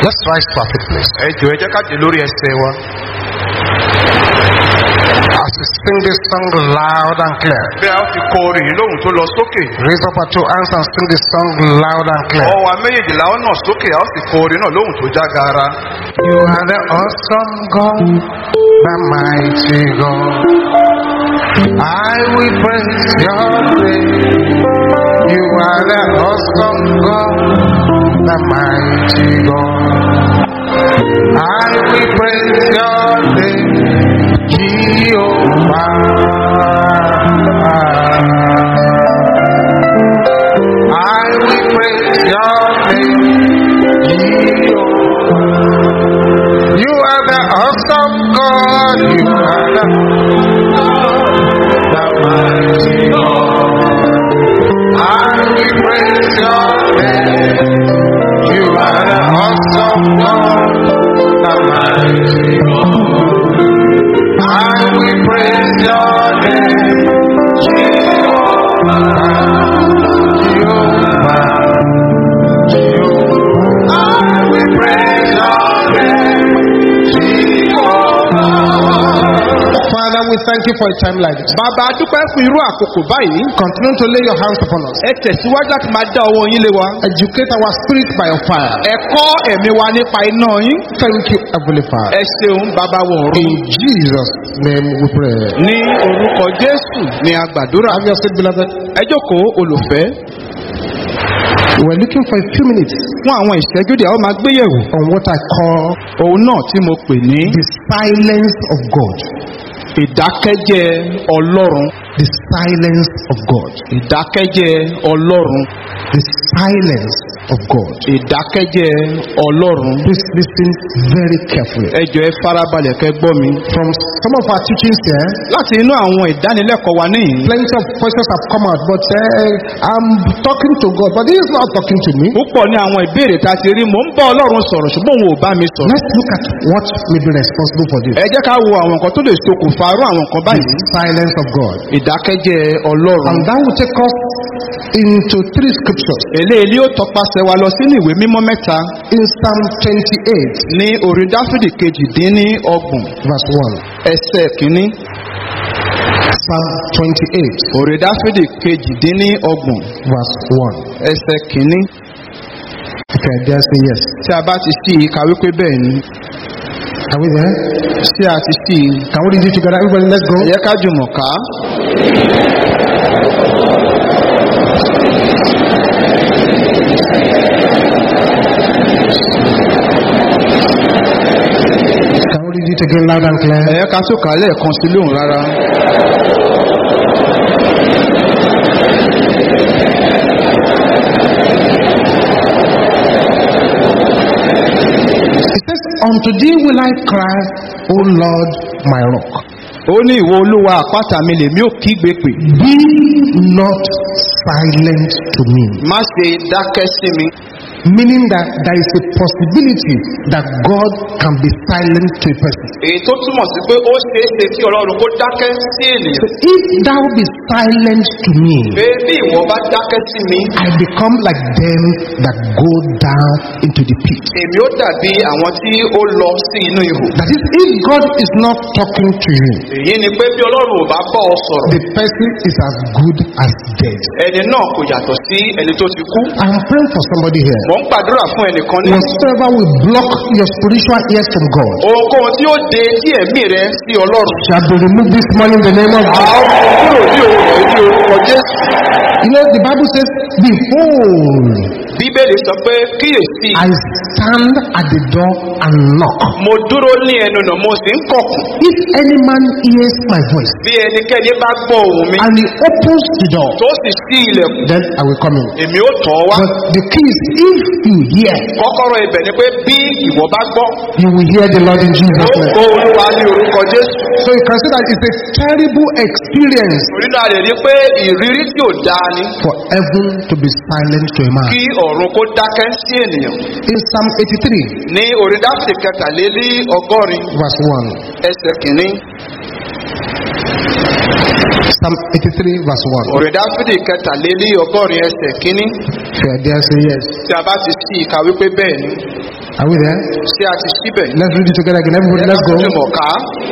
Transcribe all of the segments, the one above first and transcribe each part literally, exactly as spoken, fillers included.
Let's rise to our feet, please. Ẹ jọ̀ọ́ ẹ jẹ́ ká dé lórí ẹsẹ̀ wa. As we sing this song loud and clear, Bí a fi kọ orin yìí lóhùn tó lọ sókè. raise up our two hands and sing this song loud and clear. Ọwọ́ méjèèjìlá ọ̀nà sókè a ó sì kọ orin náà lóhùn tó já gaara. You are the awesome God, the mighty God. I will praise your name. You are the awesome God, the mighty God. I will praise your name, Jehovah. I will praise your name, Jehovah. You are the awesome God. You are the, the mighty God. I will praise your name. You are the awesome God, the mighty God. I will praise your name, Jehovah, Jehovah, Jehovah. I will praise your name, Jehovah. Father, we thank you for a time like this. Bàbá a dúpẹ́ fún irú àkókò báyìí. Continue to lay your hands upon us. Ẹ tẹ̀síwájú láti máa dá ọwọ́ yín lé wa. Educate our spirit by your fire. Ẹ kọ́ ẹ̀mí wa nípa iná yín. Thank you, Heavenly Father. Ẹ ṣeun bàbá wọ̀ ọ̀run. In Jesus' name we pray. Ní orúkọ Jésù ni a gbàdúrà. Have your seat, beloved. Ẹ jókòó olùfẹ́. We're looking for a few minutes Fún àwọn ìṣẹ́jú díẹ̀ ó máa gbéyẹ̀wò. on what I call Òun náà tí mo pè ní the silence of God. ìdákẹ́jẹ́ Ọlọ́run. The silence of God. Ìdákẹ́jẹ́ Ọlọ́run. The silence of God. Ìdákẹ́jẹ́ Ọlọ́run. Please listen very carefully. Ẹ jọ̀ọ́ ẹ farabalẹ̀ kẹ́ gbọ́ mi. From some of our teachings here, Láti inú àwọn ìdánilẹ́kọ̀ọ́ wa níyìn. plenty of questions have come out, but uh, I'm talking to God, but He is not talking to me. Púpọ̀ ní àwọn ìbéèrè tá a ti rí mò ń bá Ọlọ́run sọ̀rọ̀ ṣùgbọ́n òun ò bá mi sọ̀rọ̀. Let's look at what may be responsible for this. Ẹ jẹ́ ká wo àwọn nǹkan tó lè ṣokùnfà irú àwọn nǹkan The báyìí. silence of God. Ìdákẹ́jẹ́ Ọlọ́run. And that will take us into three scriptures. Eléyìí ó tọpasẹ̀ wa lọ sínú ìwé mímọ́ mẹ́ta In Psalm twenty-eight, ní orin Dáfídì kejì-dín-ní-ọgbọ̀n verse one. ẹsẹ̀ kínní. Psalm twenty-eight, Orin Dáfídì kejì-dín-ní-ọgbọ̀n verse one. ẹsẹ̀ kínní. If I dare say yes. Tí a bá ti sí i kàwé pé bẹ́ẹ̀ ni. Are we there? Tí a ti sí i. Can we read it together? Everybody, let's go. Ẹ jẹ́ ká jùmọ̀ ká. Can we read it again loud and clear? Ẹ jẹ́ ká tún kà á lẹ́ẹ̀kan sí lóhùn rárá. It says, unto thee will I cry, O Lord, my rock. Ó ní ìwọ Olúwa àpáta mi lèmi ò kígbe pè. Be not silent to me. Má ṣe dákẹ́ sí mi. Meaning that there is a possibility that God can be silent to a person. Èyí tó túmọ̀ sí pé ó ṣeé ṣe kí Ọlọ́run kó dákẹ́ sí ènìyàn. So if thou be silent to me, Pé bí ìwọ bá dákẹ́ sí mi, I become like them that go down into the pit. èmi ó dàbí àwọn tí ó lọ sí inú ihò. That is, if God is not talking to you, Èyí ni pé bí Ọlọ́run ò bá bá ọ sọ̀rọ̀, the person is as good as dead. ẹni náà kò yàtọ̀ sí ẹni tó ti kú. I am praying for somebody here. Mò ń gbàdúrà fún ẹnìkan ní. Whatsoever will block your spiritual ears from God Ohunkóhun tí ó de kí ẹ̀mí rẹ sí Ọlọ́run. shall be removed this morning in the name of Jesus. Àwọn kúrò ní òun rẹ̀ ní orúkọ Jésù. You know, the Bible says, behold, Bíbélì sọ pé kíyèsí. I stand at the door and knock. Mo dúró ní ẹnu ọ̀nà mo sì ń kọ̀kùn. If any man hears my voice Bí ẹnikẹ́ni bá gbọ́ ohùn mi and he opens the door, tó sì ṣí ilẹ̀kùn, then I will come in. èmi ó tọ̀ ọ́ wá. But the key is, if you hear, Kọ́kọ́rọ́ ibẹ̀ ni pé bí ìwọ bá gbọ́, you will hear the Lord in Jesus' ó name. gbọ́ Olúwa ní orúkọ Jésù. So you can see that it's a terrible experience Orí náà lè rí pé ìrírí tí ò dáa ni for heaven to be silent to a man. kí ọ̀run kó dákẹ́ sí ènìyàn. In Psalm eighty-three, Ní orí Dáfídì kẹtàlélí ọgọ́rin verse one. ẹsẹ̀ kìíní. Psalm eighty-three, verse one. Orí Dáfídì kẹtàlélí ọgọ́rin ẹsẹ̀ kìíní. If you are there, say yes. Tí a bá ti sí ìka wípé bẹ́ẹ̀ ni. Are we there? Ṣé a ti síbẹ̀? Let's read it together again. Everybody, let's go. Jùmọ̀ ká.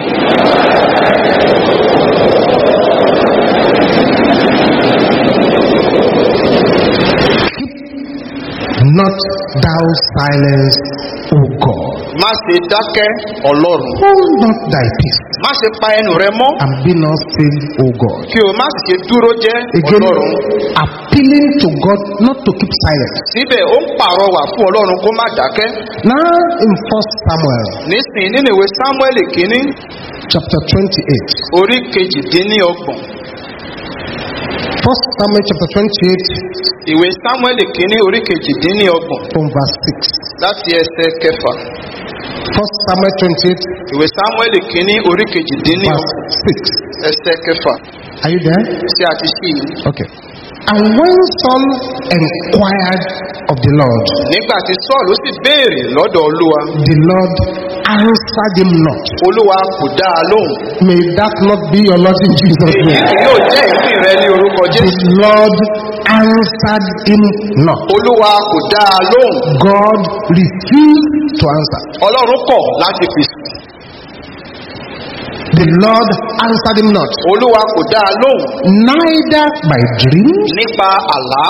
Not thou silence, O God. Má ṣe dákẹ́ Ọlọ́run. Hold not thy peace, Má ṣe pa ẹnu rẹ mọ́. and be not still, O God. Kí o má sì ṣe dúró jẹ́ Again, Ọlọ́run. appealing to God not to keep silent. Síbẹ̀ ó ń pàrọwà fún Ọlọ́run kó má dákẹ́. Now in First Samuel Nísìnyí nínú ìwé Sámúẹ́lì kínní chapter twenty-eight. orí kejìdínlọ́gbọ̀n. First Samuel chapter twenty-eight Ìwé Sámúẹ́lì kínní orí kejìdínlọ́gbọ̀n from verse six. láti ẹsẹ̀ kẹfà. First Samuel twenty-eight Ìwé Sámúẹ́lì kínní orí kejìdínlọ́gbọ̀n verse six. ẹsẹ̀ kẹfà. Are you there? Ṣé a ti ṣí i? Okay. And when Saul inquired of the Lord, Nígbà tí Sọ́ọ̀lù sì béèrè lọ́dọ̀ Olúwa, the Lord answered him not. Olúwa kò dá a lóhùn. May that not be your lot in Jesus' Èyí name. kì yóò jẹ́ ìpín rẹ ní orúkọ The Jésù. Lord answered him not. Olúwa kò dá a lóhùn. God refused to answer. Ọlọ́run kọ̀ láti fèsì. The Lord answered him not. Olúwa kò dá a lóhùn Neither by dreams, nípa àlá,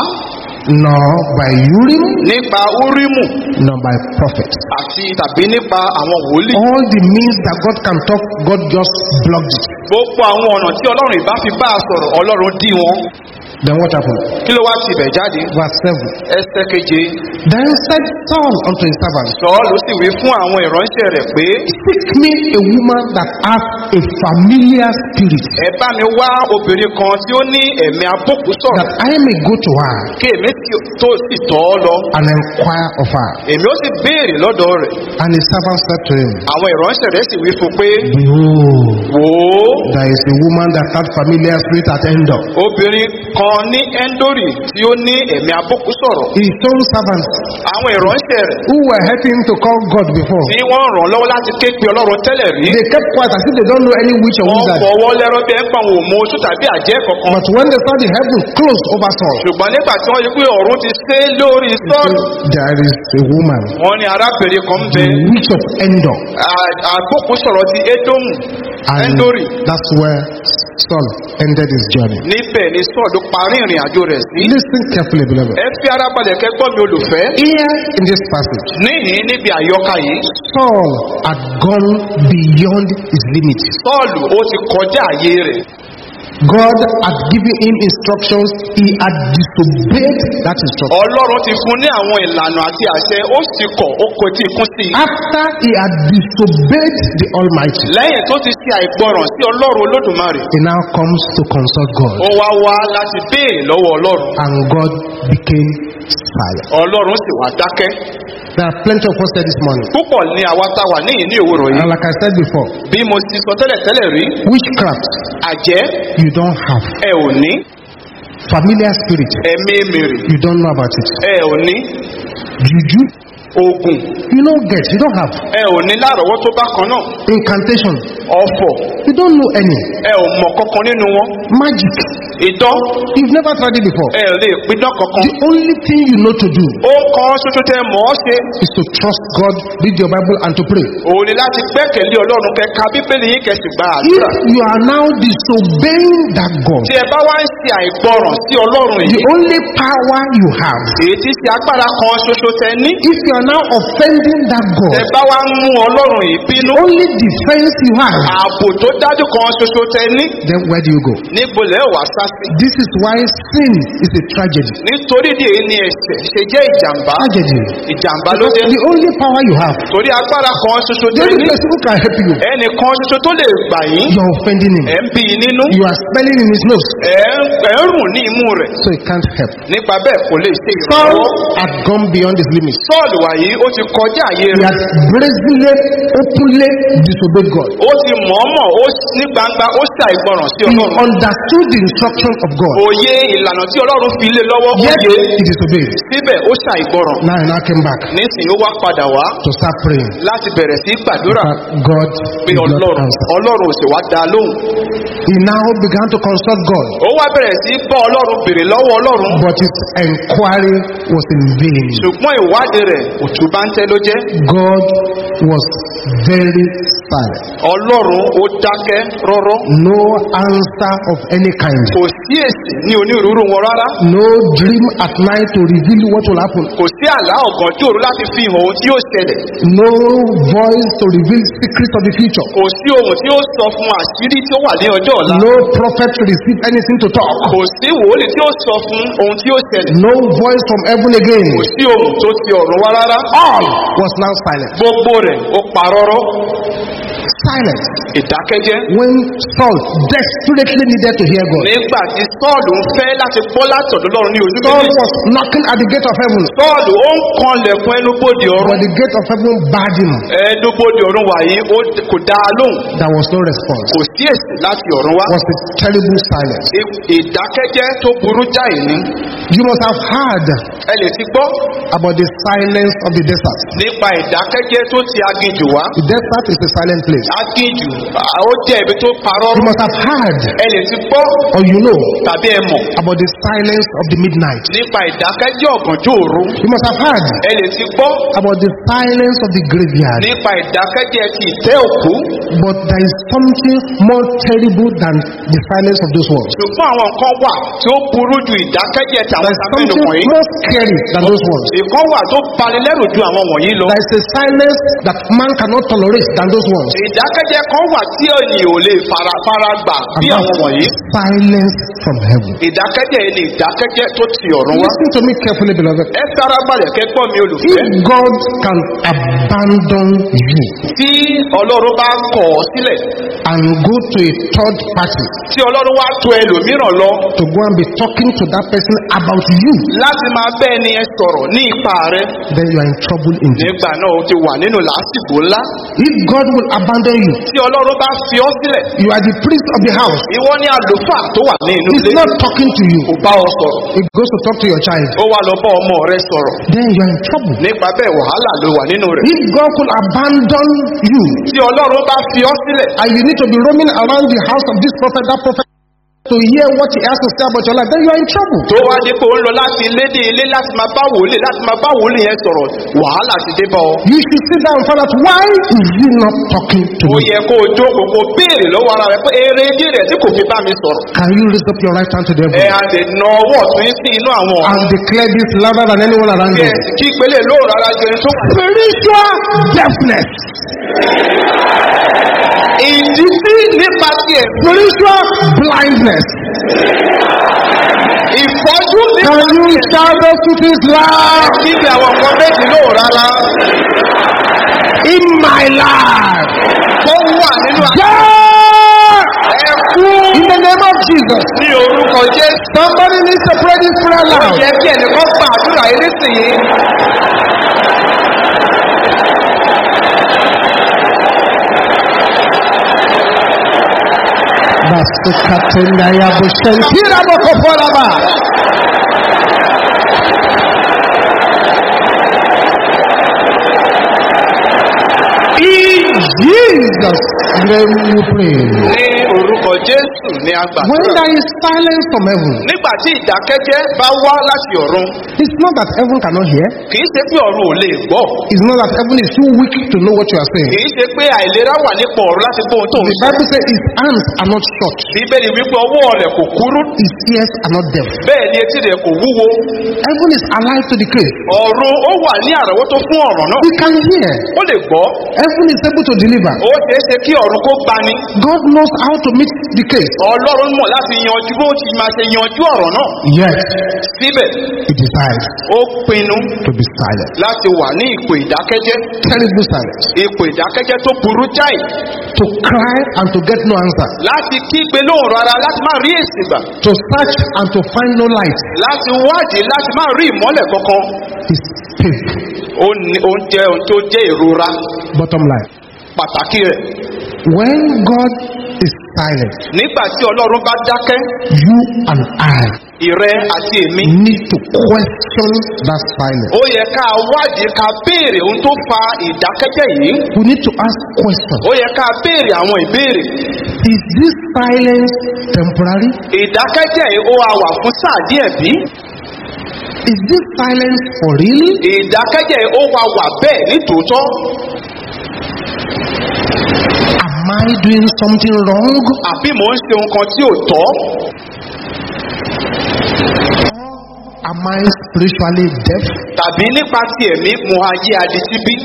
nor by Urim, nípa Úrímù nor by prophets. àti tàbí nípa àwọn wòlíì. All the means that God can talk, God just blocked it. Gbogbo àwọn ọ̀nà tí Ọlọ́run ìbá fi bá a sọ̀rọ̀, Ọlọ́run dí wọn. Then what happened? Kí ló wá ti ibẹ̀ jáde? Verse seven. Ẹsẹ̀ keje. Then said Saul unto his servant, Sọ́ọ̀lù sì wí fún àwọn ìránṣẹ́ rẹ̀ pé, seek me a woman that hath a familiar spirit, ẹ bá mi wá obìnrin kan tí ó ní ẹ̀mí abókù sọ̀rọ̀, that I may go to her kí èmi sì- tó sì tọ̀ ọ́ lọ. and inquire of her. Èmi ó sì béèrè lọ́dọ̀ rẹ̀. And his servant said to him, Àwọn ìránṣẹ́ rẹ̀ sì wí fún pé, behold, wò ó, there is a woman that hath familiar spirit at Endor. obìnrin kan ní Ẹ́ńdórì tí ó ní ẹ̀mí abókù sọ̀rọ̀. His own servants Àwọn ìránṣẹ́ rẹ̀ who were helping him to call God before, tí wọ́n ràn lọ́wọ́ láti ké pe Ọlọ́run tẹ́lẹ̀ rí. they kept quiet as if they don't know any witch or Wọ́n wizard. fọwọ́ lẹ́rọ́ bí ẹ ń pa àwọn òmò oṣù tàbí àjẹ́ kankan. But when they saw the heaven closed over Saul, Ṣùgbọ́n nígbà tí wọ́n rí pé ọ̀run ti sé lórí Sọ́ọ̀lù, there is a woman, wọ́n ní arábìnrin kan ń bẹ. the witch of Endor. À- Àgbókù sọ̀rọ̀ ti Édómù, And Ẹ́ńdórì. that's where Saul ended his journey. Níbẹ̀ ni Sọ́ọ̀lù parí ìrìn àjò rẹ̀ sí. Listen carefully, beloved. Ẹ fi ara balẹ̀ kẹ́gbọ́n mi olùfẹ́. Here in this passage, Níhìn níbi àyọkà yìí, Saul had gone beyond his limits. Sọ́ọ̀lù ó ti kọjá àyè rẹ̀. God had given him instructions. He had disobeyed that instruction. Ọlọ́run ti fún ní àwọn ìlànà àti àṣẹ, ó sì kọ̀, ó kò tí ì kún sí i. After he had disobeyed the Almighty, Lẹ́yìn tó ti ṣe àìgbọràn sí Ọlọ́run Olódùmarè, he now comes to consult God. ó wá wá láti béèrè lọ́wọ́ Ọlọ́run. And God became silent. Ọlọ́run sì wá dákẹ́. There are plenty of us here this morning. Púpọ̀ ni àwa tá a wà níyìn ní òwúrọ̀ And yìí. like I said before, Bí mo ti sọ tẹ́lẹ̀ tẹ́lẹ̀ rí, witchcraft àjẹ́ you don't have. ẹ ò ní, Familiar spirit ẹ̀mí mèrè you don't know about it. ẹ ò ní, Juju oògùn you don't get. You don't have. ẹ ò ní lárọ̀ọ́wọ́ tó bá kan náà, Incantation ọ̀fọ̀ you don't know any. ẹ ò mọ̀ kankan nínú wọn, Magic idán you've never tried it before. ẹ ò lè pidán kankan. The only thing you know to do Ó kọ́ ṣoṣo tẹ mọ̀ ọ́ ṣe, is to trust God, read your Bible, and to pray. òun ni láti gbẹ́kẹ̀lé Ọlọ́run kẹka Bíbélì yín kẹsì gba If àdúrà. you are now disobeying that God, Tí ẹ bá wá ń ṣe àìgbọràn sí Ọlọ́run the yìí, only power you have, èyí tí ṣe agbára kan ṣoṣo tẹ ní, if you are now offending that tẹ God, bá wá ń mú Ọlọ́run yìí bínú, only defense you have, ààbò tó dájú kan ṣoṣo tẹ ní, then where do you go? níbo lẹ́ ò wá sá sí. This is why sin is a tragedy. Nítorí ìdí èyí ni ẹ̀ṣẹ̀ ṣe jẹ́ ìjàmbá. Tragedy. Ìjàmbá ló Because dé. the only power you have, Torí agbára kan ṣoṣo the tẹ only ní, person who can help you, ẹnìkan ṣoṣo tó lè gbà yín, you are offending him. ẹ̀ ń bí i nínú, You are smelling in his nose, ẹ̀ ń ẹ̀ ń rùn ní imú rẹ̀. so he can't help. Nípa bẹ́ẹ̀ kò lè ṣe Saul ìrànlọ́wọ́. had gone beyond his limits. Sọ́ọ̀lù wàyí ó ti kọjá àyè He rẹ̀. had brazenly, openly disobeyed God. Ó ti mọ̀ọ́mọ̀ ó ní gbangba ó ṣàìgbọràn sí He Ọlọ́run. understood the instruction instructions of God. òye ìlànà tí ọlọ́run fi lé lọ́wọ́ ó Yet yé he disobeyed. síbẹ̀ ó ṣàìgbọràn Now he now came back nísìnyí ó wá padà wá to start praying. láti bẹ̀rẹ̀ sí gbàdúrà But God pé did not ọlọ́run answer. ọlọ́run ò sì wá dá a lóhùn. He now began to consult God, ó wá bẹ̀rẹ̀ sí bọ́ ọlọ́run béèrè lọ́wọ́ ọlọ́run but his inquiry was in vain. ṣùgbọ́n ìwádìí rẹ̀ òtún bá ń tẹ́ ló jẹ́. God was very silent. ọlọ́run ó dákẹ́ rọ́rọ́ No answer of any kind. kò sí èsì ní onírúurú wọn rárá No dream at night to reveal what will happen. kò sí àlá ọ̀gànjọ́ òru láti fi hàn ohun tí yóò ṣẹlẹ̀ No voice to reveal secrets of the future. kò sí ohun tí ó sọ fún àṣírí tí ó wà ní ọjọ́ ọ̀la No prophet to receive anything to talk. kò sí wòlíì tí ó sọ fún ohun tí ó ṣẹlẹ̀ No voice from heaven again. kò sí ohun tó ti ọ̀run wá rárá All was now silent. gbogbo rẹ̀ ó parọ́rọ́ Silence. ìdákẹ́jẹ́ When Saul desperately needed to hear God, nígbà tí sọ́ọ̀lù ń fẹ́ láti gbọ́ látọ̀dọ̀ Ọlọ́run ní ojú Saul méjèèjì was knocking at the gate of heaven, sọ́ọ̀lù ó ń kanlẹ̀kùn ẹnubodè ọ̀run but the gate of heaven barred him. ẹnubodè ọ̀run wàyí ó kò dá a lóhùn There was no response. kò sí èsì láti ọ̀run wá. It was a terrible silence. Ì- ìdákẹ́jẹ́ tó burú jáì ní. You must have heard ẹ lè ti gbọ́ about the silence of the desert. nípa ìdákẹ́jẹ́ tó ti aginjù wá. The desert is a silent place. aginjù à, ó jẹ́ ibi tó parọ́. You must have heard, ẹ lè ti gbọ́ or you know, tàbí ẹ mọ̀ about the silence of the midnight. nípa ìdákẹ́jẹ́ ọ̀gànjọ́ òru. You must have heard ẹ lè ti gbọ́ about the silence of the graveyard. nípa ìdákẹ́jẹ́ ti ìtẹ́ òkú. But there is something more terrible than the silence of those words. ṣùgbọ́n àwọn nǹkan wà tí ó burú ju ìdákẹ́jẹ́ tàwọn There is sábẹ́nu something wọ̀nyí. more scary than those words. ìkan wà tó banilẹ́rù ju àwọn wọ̀nyí lọ. There is a silence that man cannot tolerate than those words. ìdákẹ́jẹ́ kan wà tí ènìyàn ò lè fara fara gbà bí And àwọn wọ̀nyí. that's silence from heaven. ìdákẹ́jẹ́ yìí ni ìdákẹ́jẹ́ tó ti ọ̀run wá. Listen to me carefully, beloved. ẹ fara balẹ̀ kẹ́kọ̀ọ́ mi olùfẹ́. If God can abandon you tí ọlọ́run bá kọ̀ ọ́ sílẹ̀ and go to a third party tí ọlọ́run wá tó ẹlòmíràn lọ to go and be talking to that person about you, láti máa bẹ́ ẹni yẹn sọ̀rọ̀ ní ipa rẹ then you are in trouble indeed. nígbà náà o ti wà nínú làásìgbò ńlá. If God will abandon you, tí ọlọ́run bá fi ọ́ sílẹ̀ you are the priest of the house. ìwọ ni àlùfáà tó wà ní inú He's ilé not talking to you. kò bá ọ sọ̀rọ̀ He goes to talk to your child. ó wá lọ bá ọmọ rẹ sọ̀rọ̀ Then you are in trouble. nípa bẹ́ẹ̀ wàhálà ló wà nínú rẹ̀. If God could abandon you tí ọlọ́run bá fi ọ́ sílẹ̀ and you need to be roaming around the house of this prophet, that prophet, to hear what he has to say about your life, then you are in trouble. tó wá dé pé ó ń lọ láti ilé dé ilé láti máa bá wòlíì láti máa bá wòlíì yẹn sọ̀rọ̀ wàhálà ti dé bá ọ. You should sit down and find out, why is he not talking to ó me? yẹ kó o jókòó kó o béèrè lọ́wọ́ ara rẹ pé eré dí rẹ̀ tí kò fi bá mi sọ̀rọ̀. Can you raise up your right hand to the ẹ heaven á lè na ọwọ́ ọ̀tún yín sí inú àwọn ọ̀run. and declare this louder than anyone around kí ẹ you? sì kí ìpele lóòrùn ara jẹ ẹni tó wà. Spiritual deafness. ìdí sí nípa tiẹ̀ Spiritual blindness. ìfọ́jú nípa Can you tiẹ̀ shout those two things loud? kíbi àwọn nǹkan méjì lóòrùn rárá In my life. tó wà nínú Yeah! ẹ̀kú In the name of Jesus. ní orúkọ Jésù. Somebody needs to pray this prayer ó loud. yẹ kí ẹnìkan gba àdúrà yìí nísìnyí. Basukatenda ya bushentira bokoporaba. In Jesus' name we pray. ní orúkọ Jésù ní When agbàdúrà. there is silence from heaven, nígbà tí ìdákẹ́jẹ́ bá wá láti ọ̀run it's not that heaven cannot hear. kì í ṣe pé ọ̀run ò lè gbọ́. It's not that heaven is too weak to know what you are saying. kì í ṣe pé àìlera wà nípa ọ̀run láti gbọ́ ohun tó ń The sọ. Bible says his hands are not short, bíbélì wípé ọwọ́ rẹ̀ kò kúrú his ears are not deaf. bẹ́ẹ̀ ni etí rẹ̀ kò wúwo. Heaven is alive to the case. ọ̀run ó wà ní àrọ́wọ́tó fún ọ̀ràn náà. We can hear. ó lè gbọ́. Heaven is able to deliver. ó ṣeé ṣe kí ọ̀run kó gbani. God knows how to meet the case. ọlọ́run mọ̀ láti yanjú bó ti máa ṣe yanjú ọ̀rọ̀ náà. Yet, síbẹ̀ he decides ó pinnu to be silent. láti wà ní ipò ìdákẹ́jẹ́. Terrible silence. ipò ìdákẹ́jẹ́ tó burú jáì. To cry and to get no answer. láti kígbe lóhùn rárá láti má rí èsì gbà. To search and to find no light. láti wádìí láti má rí ìmọ́lẹ̀ kankan. Is painful. ó ní ó ń jẹ́ ohun tó jẹ́ ìrora Bottom line. pàtàkì rẹ̀. When God is silent, nígbà tí ọlọ́run bá dákẹ́, you and I ìrẹ àti èmi need to question that silence. ó yẹ ká wádìí ká béèrè ohun tó fa ìdákẹ́jẹ́ yìí. We need to ask questions. ó yẹ ká béèrè àwọn ìbéèrè. Is this silence temporary? ìdákẹ́jẹ́ yìí ó wá wà fún sáà díẹ̀ bí? Is this silence for real? ìdákẹ́jẹ́ yìí ó wá wà bẹ́ẹ̀ ní tòótọ́. Am I doing something wrong? àbí mò ń ṣe nǹkan tí ò tọ́? Am I spiritually deaf? tàbí nípa ti ẹ̀mí mo ayé adití bí?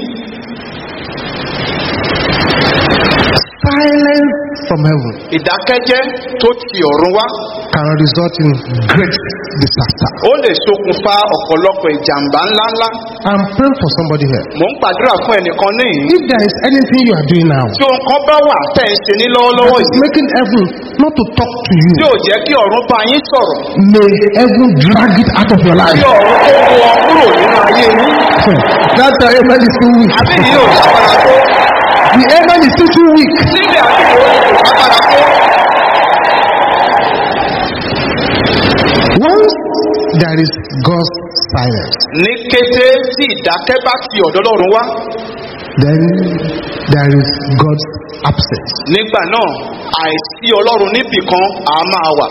Silence from heaven ìdákẹ́jẹ́ tó ti ọ̀run wá can result in great disaster. ó lè ṣokùnfà ọ̀pọ̀lọpọ̀ ìjàmbá ńláńlá. I'm praying for somebody here. mò ń gbàdúrà fún ẹnìkan níyìn. If there is anything you are doing now tí ohun kan bá wà tẹ̀ ń ṣe ní lọ́wọ́lọ́wọ́ that is yìí making heaven not to talk to you, tí ò jẹ́ kí ọ̀run bá yín sọ̀rọ̀, may heaven drag it out of your kí life. ọ̀run kó mú ọ kúrò nínú ayé yín. That uh, amen is too weak. àbí yìí ò lágbára tó. The amen is still too weak. síbẹ̀ àbí yìí ò lágbára tó. Once there is God's silence, ní kété tí ìdákẹ́ bá ti ọ̀dọ̀ Ọlọ́run wá, then there is God's absence. nígbà náà àìsí Ọlọ́run níbì kan á máa wà.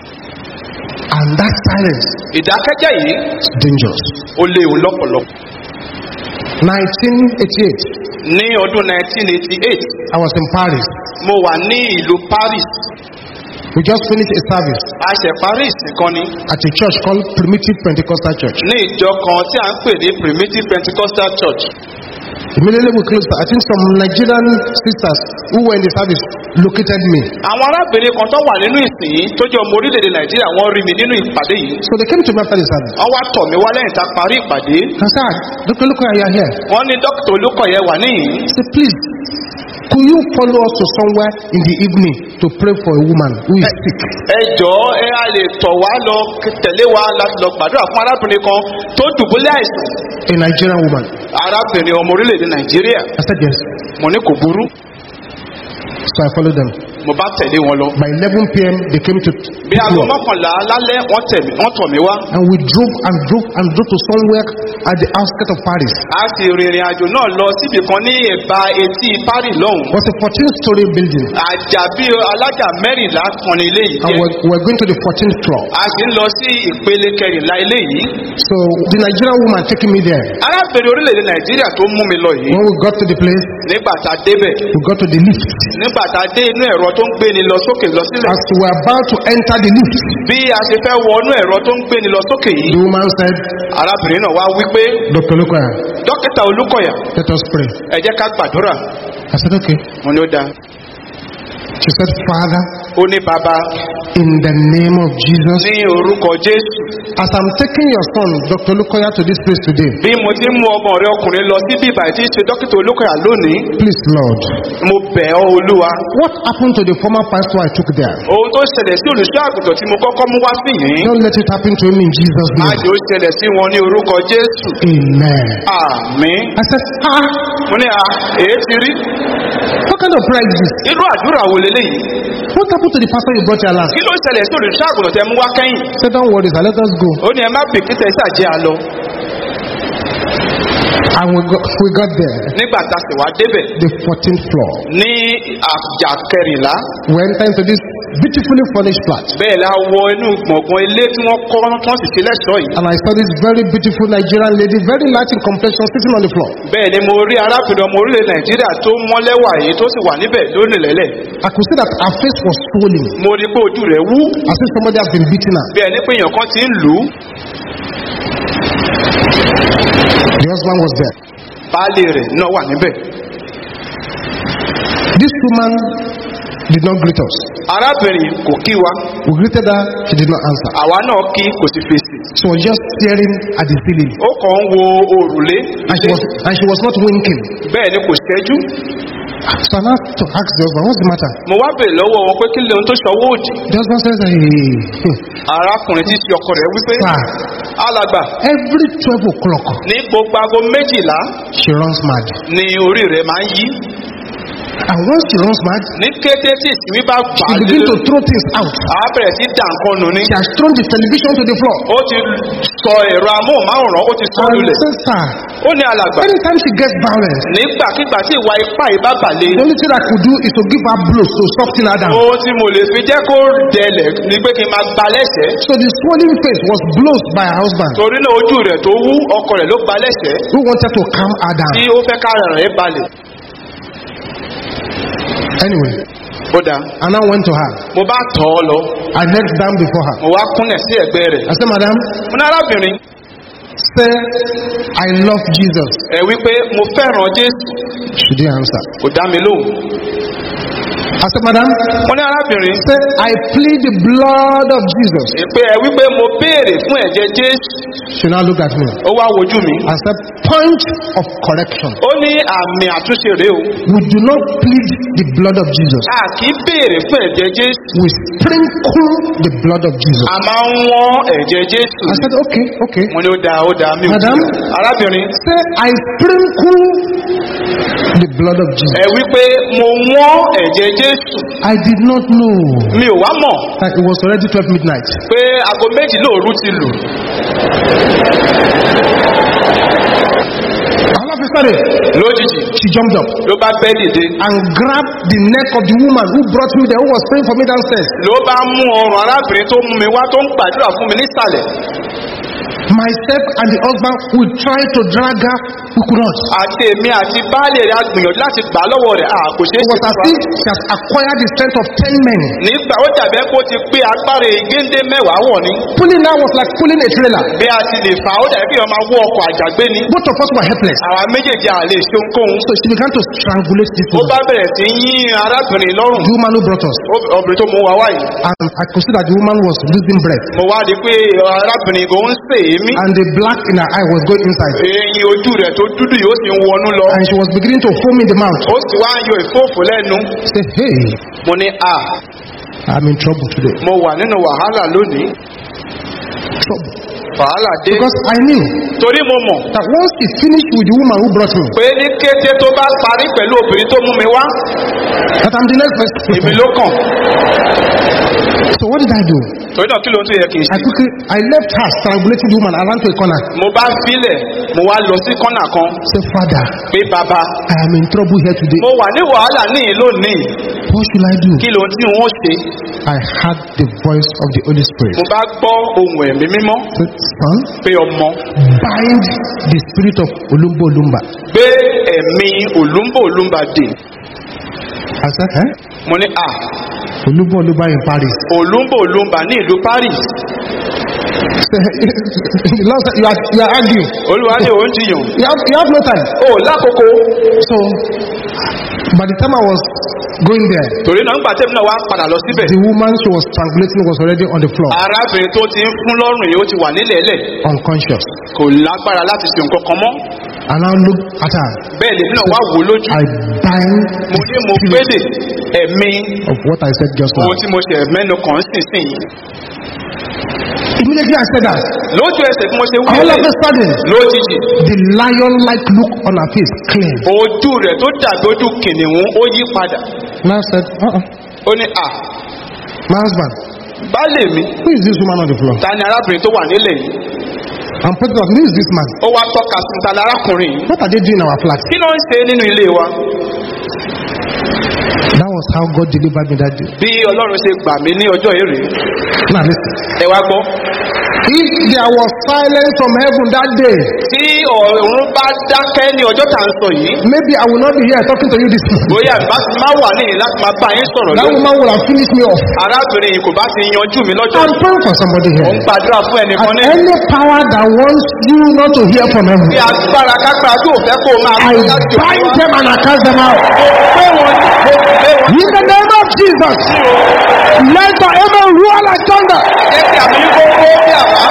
And that silence ìdákẹ́jẹ́ yìí is dangerous. ó léwu lọ́pọ̀lọpọ̀. nineteen eighty-eight, ní ọdún nineteen eighty-eight I was in Paris. mo wà ní ìlú Paris. We just finished a service a ṣe parí ìsìnkan ni at a church called Primitive Pentecostal Church. ní ìjọ kan tí a ń pè ní Primitive Pentecostal Church. Immediately we closed. I think some Nigerian sisters who were in the service located me. àwọn arábìnrin kan tó wà nínú ìsìn yìí tó jẹ́ ọmọ orílẹ̀-èdè Nàìjíríà wọ́n rí mi nínú ìpàdé yìí. So they came to me after the service. wọ́n wá tọ̀ mí wá lẹ́yìn tá a parí ìpàdé. I said, Doctor Lukoya, you are here. wọ́n ní dókítà Olúkọ̀yẹ wà níyìn. I said, please, could you follow us to somewhere in the evening to pray for a woman who is sick? ẹ jọ̀ọ́ ẹ á lè tọ̀ wá lọ tẹ̀lé wa láti lọ gbàdúrà fún arábìnrin kan tó dùbúlẹ̀ àìsàn. A Nigerian woman. arábìnrin ọmọ orílẹ̀-èdè Nàìjíríà. I said, yes. mo ní kò burú. So I followed them. mo bá tẹ̀lé wọn lọ. By eleven p.m. they came to bí aago pick me up. mọ́kànlá lálẹ́ wọ́n tẹ̀ mí wọ́n tọ̀ mí wá. And we drove and drove and drove to somewhere at the outskirts of Paris. a sì rìnrìn àjò náà lọ síbi kan ní ẹ̀bá etí Paris lọ́hùn. It was a fourteen-story building. àjàbí alájà mẹ́rìnlá kan ní ilé yìí And jẹ́. we're, we're going to the fourteenth floor. a sì ń lọ sí ìpele kẹrìnlá ilé yìí. So the Nigerian woman taking me there. arábìnrin orílẹ̀-èdè Nàìjíríà tó mú mi lọ yìí. When we got to the place, nígbà tá a débẹ̀, we got to the lift. nígbà tá a dé inú ẹ̀rọ tó ń gbé ni lọ sókè lọ sílẹ̀. As we were about to enter the lift, bí a ṣe fẹ́ wọnú ẹ̀rọ tó ń gbé ni lọ sókè yìí. the woman said, arábìnrin náà wá wí pé Doctor Lukoya, dókítà Olúkọ̀yà let us pray. ẹ jẹ́ ká gbàdúrà. I said, okay. mo ní ó dáa. She said, Father, ó ní bàbá in the name of Jesus, ní orúkọ Jésù. as I'm taking your son, Doctor Lukoya, to this place today, bí mo ti ń mú ọmọ rẹ ọkùnrin lọ sí bíbá tí ń ṣe dókítà Olúkọ̀yà lónìí. please, Lord, mo bẹ̀ ọ́ Olúwa. what happened to the former pastor I took there? ohun tó ṣẹlẹ̀ sí olùṣọ́ àgùntàn tí mo kọ́kọ́ mú wá sí yìí. Don't let it happen to him in Jesus' má name. jẹ́ ó ṣẹlẹ̀ sí wọn ní orúkọ Jésù. Amen. àmín. I said, ah, mo ní à èé ti rí. what kind of prayer is this? irú àdúrà wo leléyìí. What happened to the pastor you brought here last? kí ló ṣẹlẹ̀ sí olùṣọ́ àgùntàn tẹ mú wá kẹ́yìn. I said, don't worry, sir, let us go. ó ní ẹ má bìkítà iṣẹ́ àjẹ́ àlọ. And we got, we got there, nígbà tá a sì wá débẹ̀ the fourteenth floor. ní àjà kẹrìnlá. We entered into this beautifully furnished flat. bẹ́ẹ̀ la wọ inú gbọ̀ngàn ilé tí wọ́n kọ́ tí wọ́n sì ṣe lẹ́ṣọ̀ọ́ yìí. And I saw this very beautiful Nigerian lady, very light in complexion, sitting on the floor. bẹ́ẹ̀ ni mo rí arábìnrin ọmọ orílẹ̀ Nàìjíríà tó mọ́lẹ́wà yìí tó sì wà níbẹ̀ lónìí lẹ́lẹ̀. I could see that her face was swollen, mo rí pé ojú rẹ̀ wú. as if somebody had been beating her. bẹ́ẹ̀ ni pé èèyàn kan ti ń lù ú. The husband was there. baálé rẹ̀ náà wà níbẹ̀. This woman did not greet us. arábìnrin kò kí wa. We greeted her, she did not answer. àwa náà kí kò sì fèsì. She was just staring at the ceiling. ó kàn ń wo òrùlé. And she was, and she was not winking. bẹ́ẹ̀ ni kò ṣẹ́jú. So I now to ask the husband, what's the matter? mo wá bèèrè lọ́wọ́ wọn pé kí lè ohun tó ṣọwọ́ òdì. The husband says, hey, arákùnrin tí í ṣe ọkọ rẹ̀ wípé sir, alàgbà every twelve o'clock, ní gbogbo aago méjìlá she runs mad. ni orí rẹ̀ máa ń yí. And once she runs mad, ní kété tí ìsinmi bá gbà she á begin lé to throw things out. á bẹ̀rẹ̀ sí dà nǹkan nù ní. She has thrown the television to the floor. ó ti sọ ẹ̀rọ amóhùnmáwòrán ó ti sọ And lulẹ̀. says, sir, ó ní alàgbà anytime she gets violent, nígbàkigbà tí ìwà ipá yìí bá bàlẹ̀. the only thing I could do is to give her blows to soften her down. ohun tí mo lè fi jẹ́ kó dẹlẹ̀ ni pé kí n máa gba lẹ́sẹ̀. So the swollen face was blows by her husband, torí náà ojú rẹ̀ tó wú ọkọ rẹ̀ ló gba lẹ́sẹ̀ who wanted to calm her down. tí ó fẹ́ kára rẹ̀ balẹ̀. Anyway, ó dáa I now went to her. mo bá tọ̀ ọ́ lọ I knelt down before her. mo wá kúnlẹ̀ sí ẹ̀gbẹ́ rẹ̀. I said, Madam, mo ní arábìnrin say, I love Jesus. ẹ̀ wípé mo fẹ́ràn Jésù. She didn't answer. kò dá mi lóhùn. I said, Madam, mo ní arábìnrin say, I plead the blood of Jesus. pé ẹ̀ wípé mo béèrè fún ẹ̀jẹ̀ Jésù. She now looked at me ó wá wojú mi. and said, point of correction. ó ní àmì àtúnṣe rèé o. We do not plead the blood of Jesus. a kì í béèrè fún ẹ̀jẹ̀ Jésù. We sprinkle the blood of Jesus. a máa ń wọ́n ẹ̀jẹ̀ Jésù. I said, okay, okay. mo ní ó dáa ó dáa mi ò Madam? tí. arábìnrin Say, I sprinkle the blood of Jesus. ẹ̀ wípé mo wọ́n ẹ̀jẹ̀ Jésù. I did not know mi ò wá mọ̀ that it was already twelve midnight. pé aago méjì lóòru ti lù. All of a sudden, lójijì she jumped up ló bá bẹ́ dìde. and grabbed the neck of the woman who brought me there, who was praying for me downstairs. ló bá mú ọrùn arábìnrin tó mú mi wá tó ń gbàdúrà fún mi nísàlẹ̀. Myself and the husband, we tried to drag her, we could not. àti èmi àti baálé rẹ̀ a gbìyànjú láti gbà á lọ́wọ́ rẹ̀ a kò ṣeé It ṣe was as fún if she has acquired the strength of ten men. nígbà ó dàbí ẹ́ kó ti pé agbára ìgéńdé mẹ́wàá wọ̀ ni. Pulling her was like pulling a trailer. bí a ti lè fà á ó dàbí kí wọ́n máa wọ́ ọkọ̀ àjàgbé ni. Both of us were helpless. àwa méjèèjì à lè ṣe ohunkóhun. So she began to strangulate this ó woman, bá bẹ̀rẹ̀ sí í yín arábìnrin lọ́rùn. the woman who brought us. Ó- obìnrin tó mú wa wáyé. And I could see that the woman was losing breath. mo wá rí i pé arábìnrin kò ń sè é mí. And the black in her eye was going inside. eyín ojú rẹ̀ tó dúdú yóò sì ń wọnú lọ. And she was beginning to foam in the mouth. ó sì wá ń yọ ìfóòfó lẹ́nu. Say, hey, mo ní a I'm in trouble today. mo wà nínú wàhálà lónìí. Trouble. wàhálà dé. Because I knew torí mo mọ̀ that once she finished with the woman who brought me, pé ní kété tó bá parí pẹ̀lú obìnrin tó mú mi wá that I'm the next èmi person. ló kàn. So what did I do? torí náà kí ló ń tún yẹ kí n I ṣe. quickly, I left her strangulating the woman. I ran to a corner. mo bá filẹ̀ mo wá lọ sí kọ́nà kan Say, Father, pé bàbá I am in trouble here today. mo wà ní wàhálà níyì lónìí What should I do? kí ló ń tí wọ́n ṣe. I heard the voice of the Holy Spirit. mo bá gbọ́ ohun ẹ̀mí mímọ́ Say, son, pé ọmọ bind the spirit of Olumbo Olumba. gbé ẹ̀mí òlúmbò òlúmbà dè. I said, eh? mo ní à Olumbo Olumba in Paris. òlúmbò òlúmbà ní ìlú Paris. Say, the Lord said, you are, you are arguing. olúwa ní òun jiyàn. You have, you have no time. o lákòókò. So, by the time I was going there, torí náà nígbà tẹ́mi náà wá padà lọ síbẹ̀. the woman she was strangulating was already on the floor, arábìnrin tó ti ń fún lọ́rùn yìí ó ti wà nílẹ̀ lẹ̀ unconscious. kò lágbára láti ṣe nǹkan kan mọ́. I now looked at her. bẹ́ẹ̀ lèmi náà wá wò ó lójú. I bind mo ní mo gbédè ẹ̀mí of what I said just now. ohun tí mo ṣe mẹ́nu kàn sí sí yìí. Immediately I said that. lójú ẹsẹ̀ tí mo ṣe wí All of lẹ̀ a sudden, lójijì the lion-like look on her face cleared. ojú rẹ̀ tó dàbí ojú kìnìún ó yí padà. Now I said, uh-uh. ó ní à My husband, baálé mi who is this woman on the floor? ta ni arábìnrin tó wà nílẹ̀ yìí. I'm putting up, who is this man? ó wá tọ́ka sí ta lárákùnrin yìí. What are they doing in our flat? kí ló ń ṣe nínú ilé wa. That was how God delivered me that day. bí ọlọ́run ṣe gbà mí ní ọjọ́ èrè. Now listen. ẹ wá gbọ́. If there was silence from heaven that day, tí ọ̀run bá dákẹ́ ní ọjọ́ tá à ń sọ yìí. maybe I will not be here talking to you this morning. bóyá ìbá ti máa wà níyìn láti máa bá yín sọ̀rọ̀ That lónìí. woman would have finished me off. arábìnrin yìí kò bá ti yanjú mi lọ́jọ́. I'm praying for somebody ó ń here. gbàdúrà fún ẹnìkan And ní. any power that wants you not to hear from heaven, bí agbára kápá tó fẹ́ kó o máa I kó láti òkú bind wá. them and I cast them out. pé wọn mo pé wọn. In the name of Jesus, let the amen roar like thunder. jẹ́ kí àmì yín kó kó bí àbá.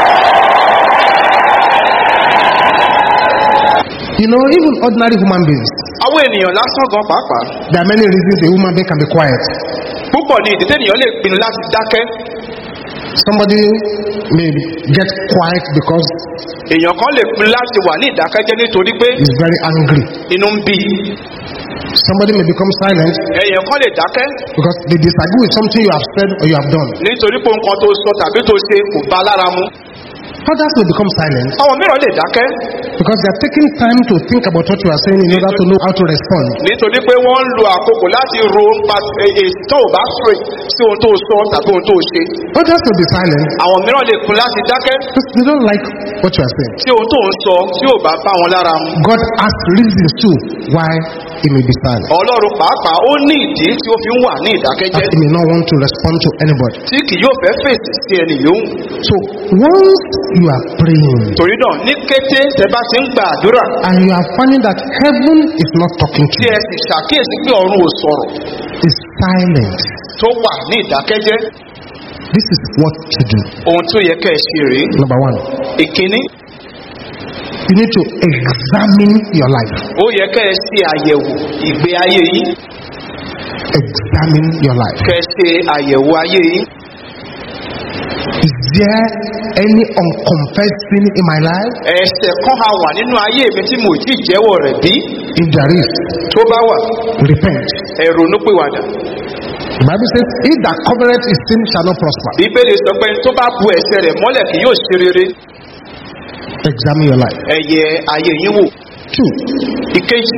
You know, even ordinary human beings, àwọn ènìyàn lásán gan pàápàá. there are many reasons a human being can be quiet. púpọ̀ ní ìdí tẹ́nìyàn lè pinnu láti dákẹ́. Somebody may get quiet because èèyàn kan lè pinnu láti wà ní ìdákẹ́jẹ́ nítorí pé he's very angry. inú ń bí i. Somebody may become silent èèyàn kan lè dákẹ́ because they disagree with something you have said or you have done. nítorí pé nǹkan tó sọ tàbí tó ṣe kò bá lára mu. Others will become silent àwọn mìíràn lè dákẹ́ because they are taking time to think about what you are saying in order to know how to respond. nítorí pé wọ́n ń lo àkókò láti ro pa èyí tó o bá sọ sí ohun tó sọ tàbí ohun tó ṣe. Others will be silent àwọn mìíràn lè kún láti dákẹ́ because they don't like what you are saying. tí ohun tó ń sọ tí ò bá bá wọn lára mu. God has reasons too why he may be silent. ọlọ́run pàápàá ó ní ìdí tí ó fi ń wà ní That ìdákẹ́jẹ́ he may not want to respond to anybody. tí kì yóò fẹ́ fèsì sí ẹni yòówù. So once you are praying torí náà ní kété tẹ́ bá ti ń gba àdúrà and you are finding that heaven is not talking to tí you, ẹ sì ṣàkíyèsí pé ọ̀run ò sọ̀rọ̀ is silent, tó wà ní ìdákẹ́jẹ́, this is what to do. ohun tó yẹ kẹ́ ẹ ṣe rèé. Number one, ìkíní, you need to examine your life. ó yẹ kẹ́ ẹ ṣe àyẹ̀wò ìgbé ayé yín. Examine your life. kẹ́ ẹ ṣe àyẹ̀wò ayé yín. Is there any unconfessed sin in my life? ẹ̀ṣẹ̀ kan á wà nínú ayé mi tí mo ì tí jẹ́wọ́ rẹ̀ bí? If there is, tó bá wà, repent. ẹ ronúpìwàdà. The Bible says, he that covereth his sin shall not prosper. bíbélì sọ pé tó bá bu ẹ̀ṣẹ̀ rẹ̀ mọ́lẹ̀ kì yóò ṣe rere. Examine your life. ẹ yẹ ayé yín wò. Two, ìkejì,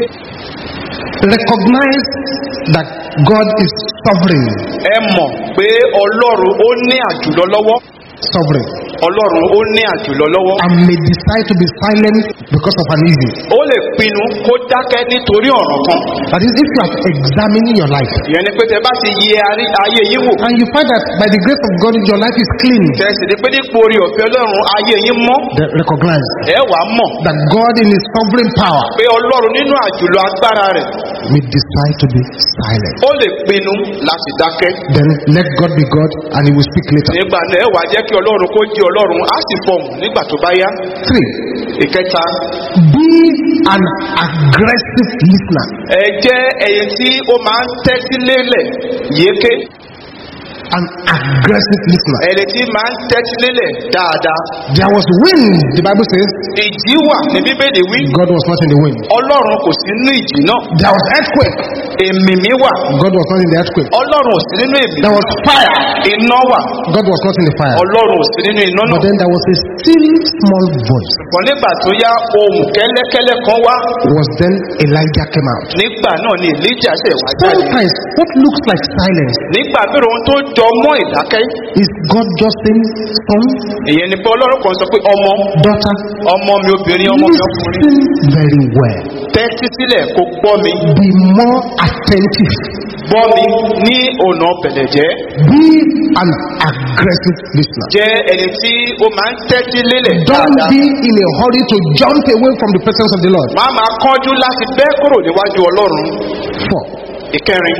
recognize that God is sovereign. ẹ mọ̀ pé ọlọ́run ó ní àjùlọ lọ́wọ́. Sovereign. ọlọ́run ó ní àjùlọ lọ́wọ́. And may decide to be silent because of an evil. ó lè pinnu kó dákẹ́ nítorí ọ̀ràn kan. That is, if you are examining your life ìyẹn ni pé tẹ bá ti yẹ arí- ayé yín wò. and you find that by the grace of God your life is clean, tẹ̀sí ni pé dípò orí ọ̀fẹ́ ọlọ́run ayé yín mọ́. then recognize ẹ wàá mọ̀ that God in his sovereign power pé ọlọ́run nínú àjùlọ agbára rẹ̀ may decide to be silent. ó lè pinnu láti dákẹ́. Then let God be God and he will speak later. nígbà náà ẹ wàá jẹ́ kí ọlọ́run kó jí ọlọ́run á sì fọhùn nígbà tó bá yá. Three, ìkẹta, be an aggressive listener. ẹ jẹ́ ẹyẹ tí ó máa ń tẹ́tí lélẹ̀ yéké. An aggressive listener. ẹni tí máa ń tẹ́tí lélẹ̀ dáadáa. There was wind, the Bible says. ìjì wà ní bíbélì wí. God was not in the wind. ọlọ́run kò sí nínú ìjì náà. There was earthquake. èmìmí wà. God was not in the earthquake. ọlọ́run ò sí nínú èmì. There was fire. iná wà. God was not in the fire. ọlọ́run ò sí nínú iná But náà. then there was a still small voice. ṣùgbọ́n nígbà tó yá ohùn kẹ́lẹ́kẹ́lẹ́ kan wá. Was then Elijah came out. nígbà náà ni èlíjà ṣẹ̀ wá jáde. Sometimes what looks like silence nígbà mìíràn ohun tó jọ mọ́ ìdákẹ́. is God just saying, son, ìyẹn ni pé ọlọ́run kan sọ pé ọmọ daughter, ọmọ mi obìnrin ọmọ mi ọkùnrin listen very well. tẹ́tí sílẹ̀ kó gbọ́ mi. Be more attentive. gbọ́ mi ní ọ̀nà bẹ̀lẹ̀jẹ́. Be an aggressive listener. jẹ́ ẹni tí ó máa ń tẹ́tí lélẹ̀ Don't dáadáa. be in a hurry to jump away from the presence of the Lord. máa máa kánjú láti bẹ́ kúrò níwájú ọlọ́run. Four, ìkẹrin,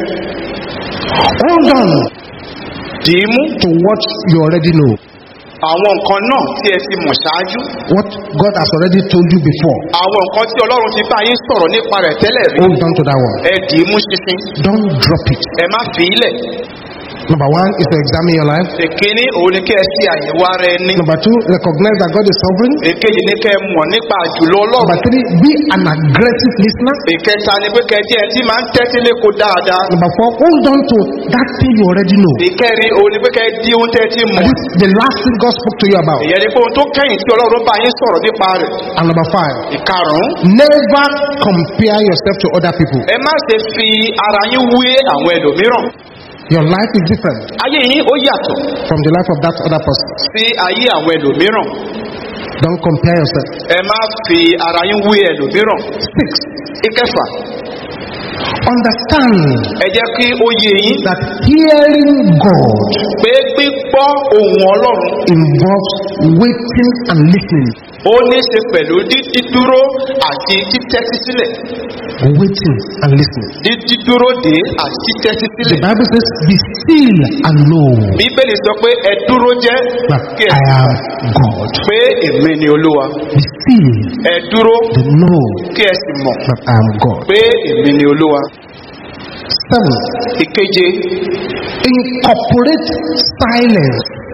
hold on dìímú to what you already know. àwọn nǹkan náà tí ẹ ti mọ̀ ṣáájú. What God has already told you before. àwọn nǹkan tí ọlọ́run ti bá yín sọ̀rọ̀ nípa rẹ̀ tẹ́lẹ̀ rí. Hold on to that one. ẹ dìímú ṣinṣin. Don't drop it. ẹ má fi í lẹ̀. Number one is to examine your life. ìkíní òun ni kẹ́ ẹ ṣe àyẹ̀wò ara ẹni. Number two, recognize that God is sovereign. èkejì ni kẹ́ ẹ mọ̀ nípa àjùlọ Number ọlọ́run. three, be an aggressive listener. ìkẹta ni pé kẹ́ ẹ jẹ́ ẹni tí máa ń tẹ́tí léko dáadáa. Number four, hold on to that thing you already know. ìkẹrin òun ni pé kẹ́ ẹ di ohun tẹ́ ẹ ti mọ̀. That is the last thing God spoke to you about. ìyẹn ni pé ohun tó kẹ́yìn tí ọlọ́run bá yín sọ̀rọ̀ nípa rẹ̀. And number five, ìkarùn-ún, never compare yourself to other people. ẹ má ṣe fi ara yín wé àwọn ẹlòmíràn. Your life is different ayé yín ó yàtọ̀ from the life of that other person. sí ayé àwọn ẹlòmíràn. Don't compare yourself. ẹ má fi ara yín wé ẹlòmíràn. Six, ìkẹfà, understand ẹ jẹ́ kí ó yé yín that hearing God pé gbígbọ́ ohùn ọlọ́run involves waiting and listening. ó ní í ṣe pẹ̀lú dídí dúró àti títẹ́tí sílẹ̀. Waiting and listening. dídí dúró dé àti títẹ́tí The sílẹ̀. Bible says, be still and know bíbélì sọ pé ẹ dúró jẹ́ that kí ẹ I am God. pé èmi ni olúwa. Be still ẹ dúró and know kí ẹ sì mọ̀ that I am God. pé èmi ni olúwa. Seven, ìkeje, incorporate silence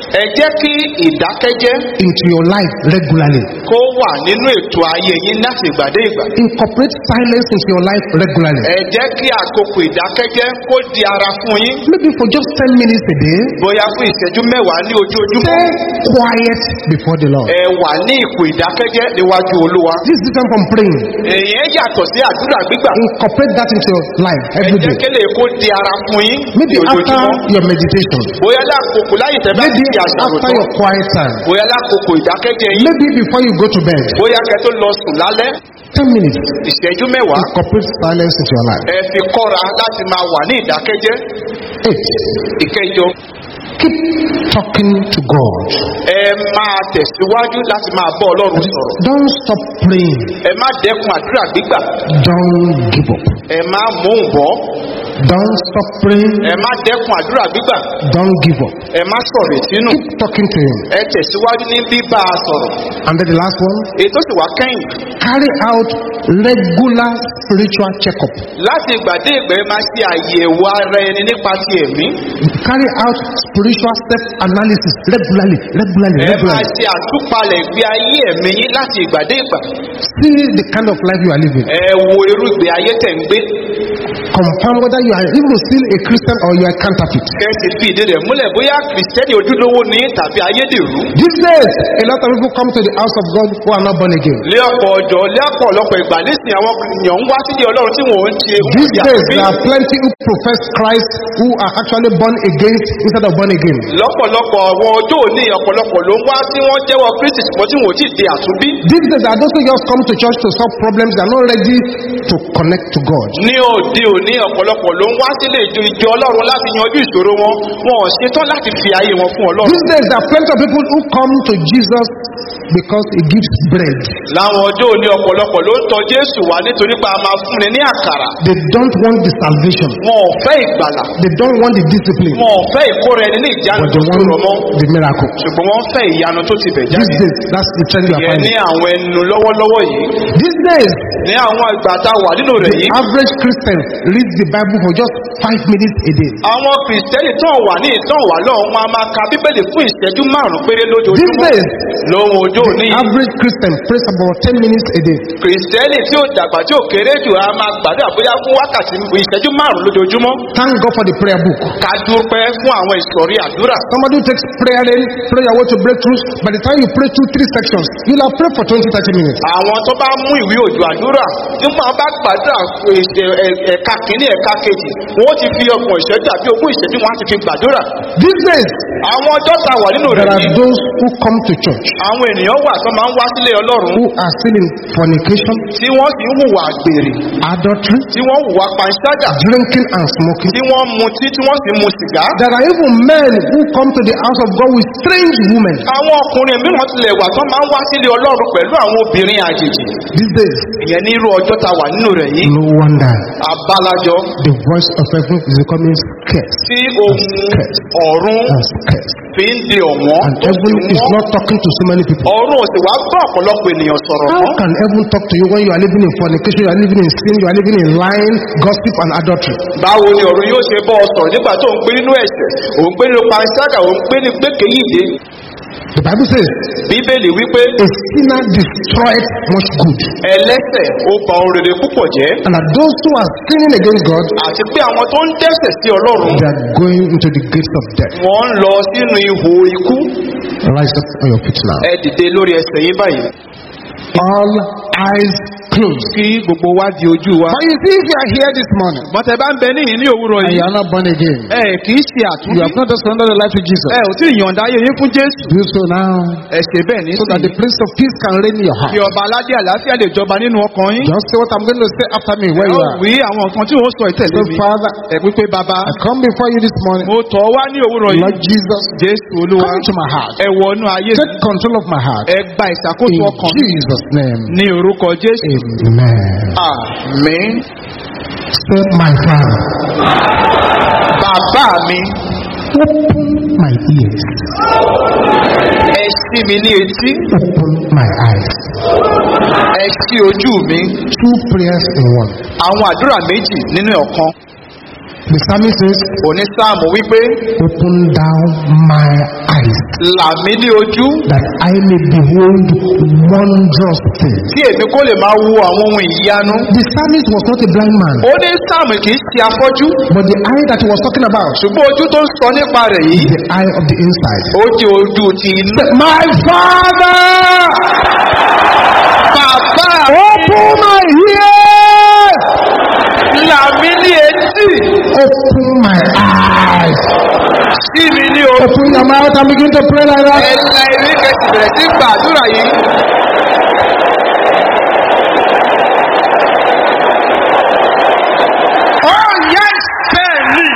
ẹ jẹ́ kí ìdákẹ́jẹ́ into your life regularly. kó wà nínú ètò ayé yín láti ìgbà dé ìgbà. Incorporate silence into your life regularly. ẹ jẹ́ kí àkókò ìdákẹ́jẹ́ kó di ara fún yín. Maybe for just ten minutes a day. bóyá fún ìṣẹ́jú mẹ́wàá ní ojoojúmọ́. Stay quiet before the Lord. ẹ wà ní ipò ìdákẹ́jẹ́ níwájú Olúwa. This is different from praying. èèyàn yàtọ̀ sí àdúrà gbígbà. Incorporate that into your life ẹ every jẹ́ day. kí lè kó di ara fún yín ní Maybe after ojoojúmọ́. your meditation. bóyá lákòókò láyé tẹ́ bá Maybe ti àṣàrò after tán. your quiet time. bóyá lákòókò ìdákẹ́jẹ́ yín. Maybe before you go to bed. bóyá kẹ́ tó lọ sùn lálẹ́. Ten minutes. ìṣẹ́jú mẹ́wàá. Incorporate silence into your life. ẹ fi kọ́ra láti máa wà ní ìdákẹ́jẹ́. Eight. ìkẹjọ. Keep talking to God. ẹ máa tẹ̀síwájú láti máa bọ́ Ọlọ́run sọ̀rọ̀. Don't stop praying. ẹ má dẹ́kun àdúrà gbígbà. Don't give up. ẹ má móhùn bọ́. Don't stop praying. ẹ má dẹ́kun àdúrà gbígbà. Don't give up. ẹ má sọ̀rọ̀ ìtínú. Keep talking to Him. ẹ tẹ̀síwájú ní bíbá a sọ̀rọ̀. And then the last one. èyí tó sì wá kẹ́yìn. Carry out regular spiritual checkup. láti ìgbà dé ìgbà ẹ máa ṣe àyẹ̀wò ara ẹni nípa ti ẹ̀mí. Carry out spiritual self-analysis regularly, regularly, ẹ máa regularly. ṣe àtúpalẹ̀ ìgbé ayé ẹ̀mí yín láti ìgbà dé ìgbà. See the kind of life you are living. ẹ wo irú ìgbé ayé tẹ̀ ń gbé. Confirm whether you are even still a Christian or you are counterfeit. kẹ́sì fi ìdí rẹ̀ múlẹ̀ bóyá kìrìsìtẹ́nì ojúlówó ní tàbí ayédèrú. These days, a lot of people come to the house of God who are not born again. lé ọ̀pọ̀ ọjọ́ lé ọ̀pọ̀lọpọ̀ ìgbà nísìnyí àwọn èèyàn ń wá sílé Ọlọ́run tí wọ́n ń ṣe These days, there are plenty who profess Christ who are actually born again instead of born again. lọ́pọ̀lọpọ̀ àwọn ọjọ́ òní ọ̀pọ̀lọpọ̀ ló ń wá tí wọ́n jẹ́wọ́ Kristi ṣùgbọ́n tí wọ́n ti di àtúnbí. These days, there are those who just come to church to solve problems. They are not ready to connect to God. ní òde òní ọ̀pọ̀lọpọ̀ ló ń wá sílé ìjọ ìjọ Ọlọ́run láti yanjú ìṣòro wọn wọn ò ṣetán láti fi ayé wọn fún Ọlọ́run. These days, there are plenty of people who come to Jesus because He gives bread. láwọn ọjọ́ òní ọ̀pọ̀lọpọ̀ ló ń tọ̀ Jésù wá nítorí pé a máa fúnni ní àkàrà. They don't want the salvation. wọn ò fẹ́ ìgbàlà. They don't want the discipline. wọn ò fẹ́ ìkóra ẹni ní ìjánu But tó they sọ̀rọ̀ mọ́. want the miracle. ṣùgbọ́n wọ́n fẹ́ ìyanu tó ti bẹ̀ These jáde. days, that's the trend you are yẹn ní finding. àwọn ẹnu lọ́wọ́lọ́wọ́ yìí. These days, ní àwọn ìgbà tá a wà nínú rẹ̀ the yìí. average Christian reads the Bible for just five minutes a day. àwọn kìrìsìtẹ́nì tó wà ní ìtàn wà lọ́hùn wọn a máa ka bíbélì fún ìṣẹ́jú márùn-ún péré These lójoojúmọ́. days, lóhun ojú òní the average Christian prays about ten minutes a day. kìrìsìtẹ́nì tí ó dàgbà tí ó kéré jù a máa gbàdúrà bóyá fún wákàtí ìṣẹ́jú márùn-ún lójoojúmọ́. Thank God for the prayer book. ká dúpẹ́ fún àwọn ìsọ̀rí àdúrà. Somebody who takes prayer in, pray your way to breakthroughs. By the time you pray two, three sections, you'll have prayed for twenty, thirty minutes. àwọn tó bá mú ìwé òjò àdúrà nípa bá gbàdúrà ẹ̀ka kìíní ẹ̀ka kejì wọn ó ti fi ọgbọ̀n ìṣẹ́jú àbí ogún ìṣẹ́jú wọn á ti fi gbàdúrà. These days, àwọn ọjọ́ tá a wà nínú there rẹ̀ are yìí those who come to church àwọn ènìyàn wà tó máa ń wá sílé Ọlọ́run who are still in fornication, tí wọ́n sì ń hùwà àgbèrè adultery, tí wọ́n hùwà panṣágà drinking and smoking. tí wọ́n mutí tí wọ́n sì mu sìgá. There are even men who come to the house of God with strange women. àwọn ọkùnrin mìíràn tilẹ̀ wà tó máa ń wá sílé Ọlọ́run pẹ̀lú àwọn obìnrin àjèjì. These days, ìyẹn ní irú ọjọ́ tá a wà nínú rẹ̀ yìí. no wonder abálájọ the voice of heaven is becoming scarce. tí ohun ọ̀run And scarce. fi ń di ọ̀wọ́n And tó heaven fi is wọ́n. not talking to so many people. ọ̀run ò sì wá bá ọ̀pọ̀lọpọ̀ ènìyàn sọ̀rọ̀ How mọ́. can heaven talk to you when you are living in fornication, you are living in sin, you are living in lying, gossip, and adultery? báwo ni ọ̀run yóò ṣe bọ́ ọ sọ̀rọ̀ nígbà tó ń gbé nínú ẹ̀ṣẹ̀ òun gbé nínú panṣágà òun gbé ní gbẹ́kẹ̀yìndé. The Bible says, bíbélì wípé a sinner destroyed much good. ẹlẹ́ṣẹ̀ ó ba ohun rere púpọ̀ jẹ́. And that those who are sinning against God, àti pé àwọn tó ń dẹ́ṣẹ̀ sí Ọlọ́run they are going into the gates of death. wọ́n ń lọ sínú ihò ikú. Rise up on your feet now. ẹ dìde lórí ẹsẹ̀ yín báyìí. All eyes closed. kí gbogbo wa di ojú wa. But you see, if you are here this morning bọ́tẹ̀ bá ń bẹ níyìn ní òwúrọ̀ and yìí. you are not born again, ẹ kì í ṣe you àtúntò. have not just surrendered your life to Jesus. ẹ ò tí ì yọ̀ǹda ayé yín fún Jésù. Do so now, ẹ ṣe bẹ́ẹ̀ ní so that the Prince of Peace can reign in your heart. kí ọba aládé àlàáfíà lè jọba nínú ọkàn yín. Just say what I'm going to say after me, where you ẹ ó are. wí àwọn nǹkan tí wọ́n sọ ìtẹ̀lé So, mi. Father, ẹ wípé bàbá I come before you this morning. mo tọ̀ ọ́ wá ní òwúrọ̀ yìí. Lord Jesus, Jésù Olúwa come into my heart. ẹ wọnú ayé mi. Take control of my heart. ẹ gba ìṣàkóso In ọkàn mi Jesus' name. ní orúkọ Jésù. Amen. Àmín. Say, my Father, Bàbá mi open my ears, ẹ ṣí mi ní etí. open my eyes. Ẹ ṣí ojú mi. Two prayers in one. Àwọn àdúrà méjì nínú ọ̀kan. The psalmist says, Onísáàmù wípé, open thou my eyes, là mí ní ojú, that I may behold wondrous things. kí èmi kó lè máa wo àwọn ohun ìyanu. The psalmist was not a blind man, Onísáàmù kì í ṣe afọ́jú, but the eye that he was talking about ṣùgbọ́n ojú tó ń sọ nípa rẹ̀ is yìí, the eye of the inside. ó jẹ́ ojú ti inú. My Father, Bàbá open my ears, là mí ní etí, open my eyes. sí mi ní ojú. Open your mouth and begin to pray like that. Ẹ̀la ìrí kẹsì bẹ̀rẹ̀ sí gbàdúrà yìí. Oh yes, Bẹ́ẹ̀ ni.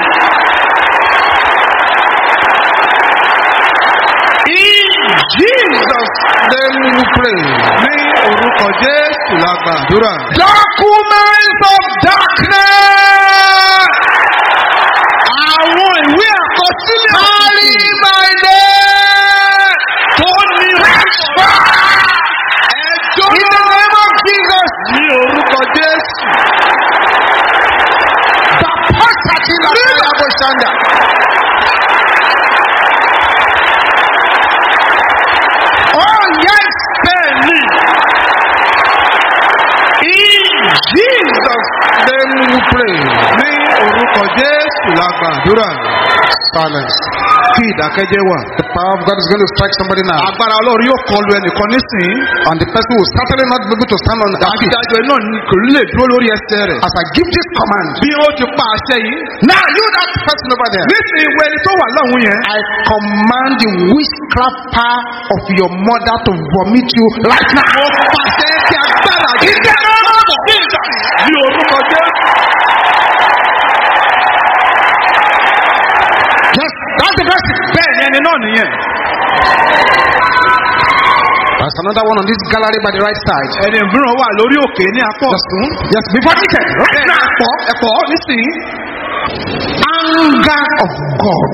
in Jesus' name we pray. Ní orúkọ Jésù la gbàdúrà. Documents of darkness. Àwọn ìwé àkọsílẹ̀ Carry my name. tó ní Transfer. ẹjọ́ In the name of Jesus. ní orúkọ Jésù. Bapasatila Boshanda. Oh yes, Bẹ́ẹ̀ ni. in Jesus' name we pray. Ní orúkọ Jésù la gbàdúrà. Silence. Kí ìdákẹ́jẹ́ wà. The power of God is going to strike somebody now, Agbára Ọlọ́run yóò kọlu ẹnìkan nísìnyí. and the person will certainly not be able to stand on their feet. Adájọ́ náà ni kò lè dúró lórí ẹsẹ̀ rẹ̀. As I give this command, Bí ó ti pa àṣẹ yìí. now you that person over there, Nísìnyí wo ẹni tó wà lọ́hùn yẹn. I command the witchcraft power of your mother to vomit you right now. Mo pàṣẹ kí agbára In the name of Jesus. ní orúkọ Jésù. Yes, that's the person. Bẹ́ẹ̀ ni ẹni náà nìyẹn. There's another one on this gallery by the right side. Ẹni mìíràn wà lórí òkè ní apá ọ̀tún. Yes, before I get Bẹ́ẹ̀ ni ẹ̀pọ̀ ẹ̀pọ̀ nísìnyí. anger of God,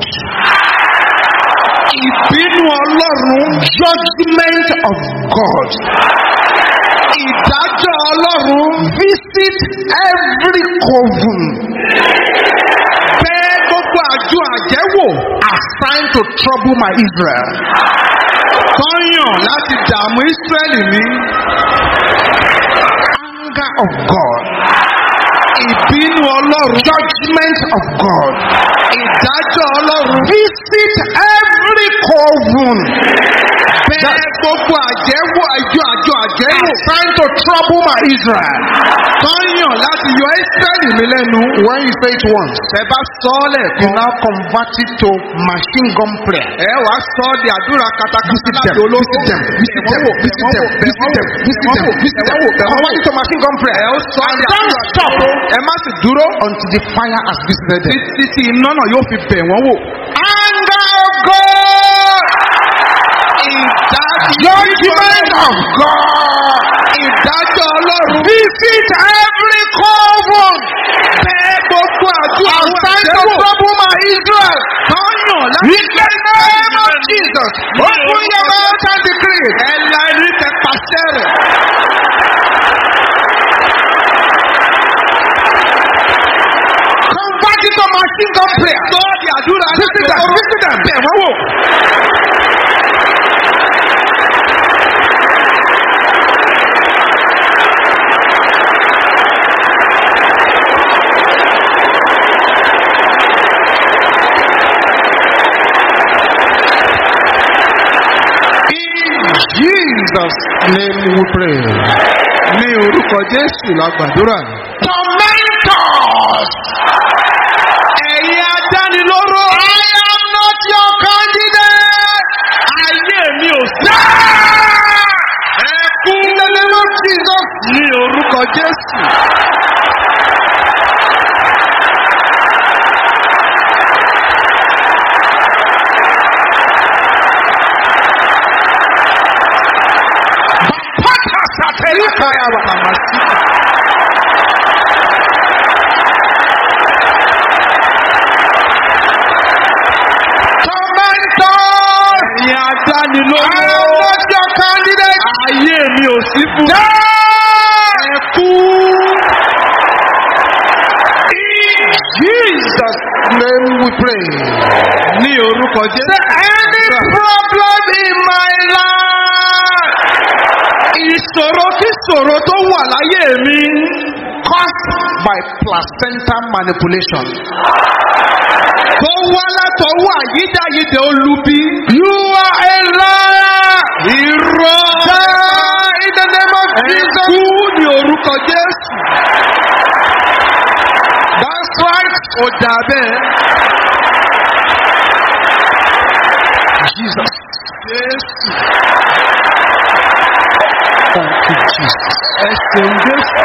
Ìbínú Ọlọ́run. judgment of God, Ìdájọ́ Ọlọ́run. visit every coven Bẹ́ẹ̀ gbogbo àjọ àjẹ́wò. assigned to trouble my Israel. Tọ́yàn láti dààmú Ísírẹ́lì mi. Anger of God, Ìbínú Ọlọ́run. judgment of God, Ìdájọ́ Ọlọ́run. visit every coven Bẹ́ẹ̀ gbogbo àjẹ́wò àjọ àjọ àjẹ́wò. assigned to trouble my Israel. Tọ́yàn láti yọ Ísírẹ́lì mi lẹ́nu. When you say it once, Ẹ bá sọ ọ́ you lẹ́ẹ̀kan. now convert it to machine gun prayer. Ẹ wá sọ ọ́ di àdúrà katakata Visit láti them, ológun. visit them, visit them, visit them, visit them, visit them, visit them. Convert it to machine gun prayer. Ẹ ó sọ ọ́ And di don't àdúrà stop ẹ má sì dúró until the fire has visited them. títí tí iná náà yóò fi bẹ̀ wọ́n wò. Anger of God, judgment of God, Ìdájọ́ Ọlọ́run. visit every coven Bẹ́ẹ̀ gbogbo àjọ àwọn assigned to àjẹ́wò. trouble my Israel. Tọ́yàn láti In the name of Jesus, open your mouth and decree. ẹ la ẹni tẹ pàṣẹ rẹ̀. Convert it to machine gun prayer. Sọ ọ́ di àdúrà Visit them, visit them. bẹ̀ wọ́n wò. Jesus' name we pray. Ní orúkọ Jésù la gbàdúrà. Tormentors, Ẹ̀yin adánilóró. I am not your candidate. Ayé mi ò sí. Ẹ kú. In the name of Jesus, Ní orúkọ Jésù. tormentors, Ẹ̀yin I adánilóró. am not your candidate. Ayé mi ò sí fún. Die. Ẹ kú. In Jesus' name we pray. Ní orúkọ Jésù. Say, any problem in my life Ìṣòro kí ìṣòro tó wà láyé mi. caused by placenta manipulation. Tó wá látọwọ́ àyídáyídẹ olubi. You are a liar. Irọ́. Die in the name of Jesus. Ẹ̀kú ní orúkọ Jésù. That's right. Ó dà bẹ́ẹ̀. Jesus. Jésù. Thank you, Jesus. Ẹ ṣeun Jésù.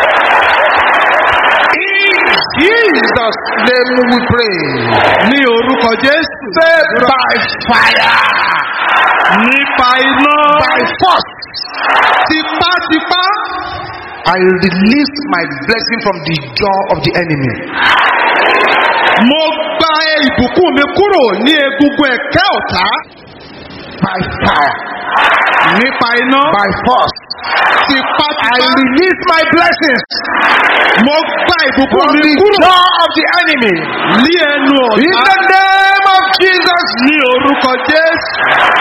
In Jesus' name we pray. Ní orúkọ Jésù. Say by fire. Nípa iná. By force. Tipátipá. I release my blessing from the jaw of the enemy. Mo gba ìbùkún mi kúrò ní egungun ẹ̀kẹ́ ọ̀tá. By fire. Nípa iná. By force. Tipátipá. I release my blessings Mo gba ìbùkún from mi the kúrò jaw of the enemy. ní ẹnu In ọ̀tá. the name of Jesus. Ní orúkọ Jésù.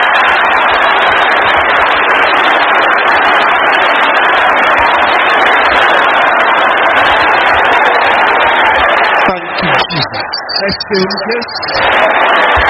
Thank you, Jesus. Ẹ ṣeun Jésù.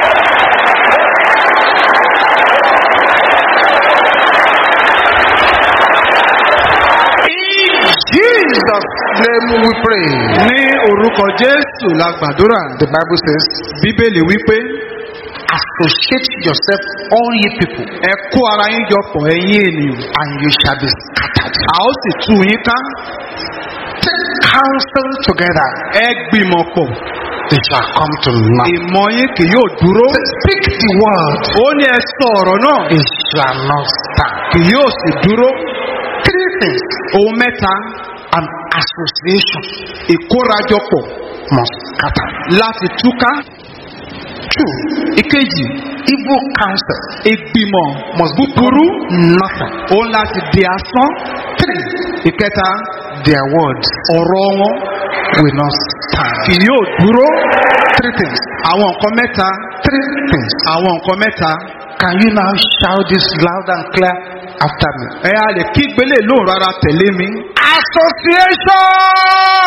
Jesus' name we pray. Ní orúkọ Jésù la gbàdúrà. The Bible says, Bíbélì wípé associate yourself, all ye people, ẹ kó ara yín jọ pọ̀ ẹ̀yin ènìyàn. and you shall be scattered. A ó sì tú yín ká. Take counsel together, Ẹ gbìmọ̀ pọ̀. it shall come to naught. Ìmọ̀ yín kì yóò dúró. Speak the word, Ó ní ẹ sọ ọ̀rọ̀ náà. it shall not stand. Kì yóò sì dúró. Three things. Ohun mẹ́ta. An association Ìkórajọpọ̀ must scatter. láti túká. Two, Ìkejì. evil counsel Ìgbìmọ̀ must búburú. nothing. Òun láti di asán. Three, Ìkẹta. their words Ọ̀rọ̀ wọn will not stand. kì yóò dúró. Three things. Àwọn nǹkan mẹ́ta. Three things. Àwọn nǹkan mẹ́ta. Can you now shout this loud and clear after me? Ẹ a lè kí gbélé lóhùn rárá tẹ̀lé mi. Association,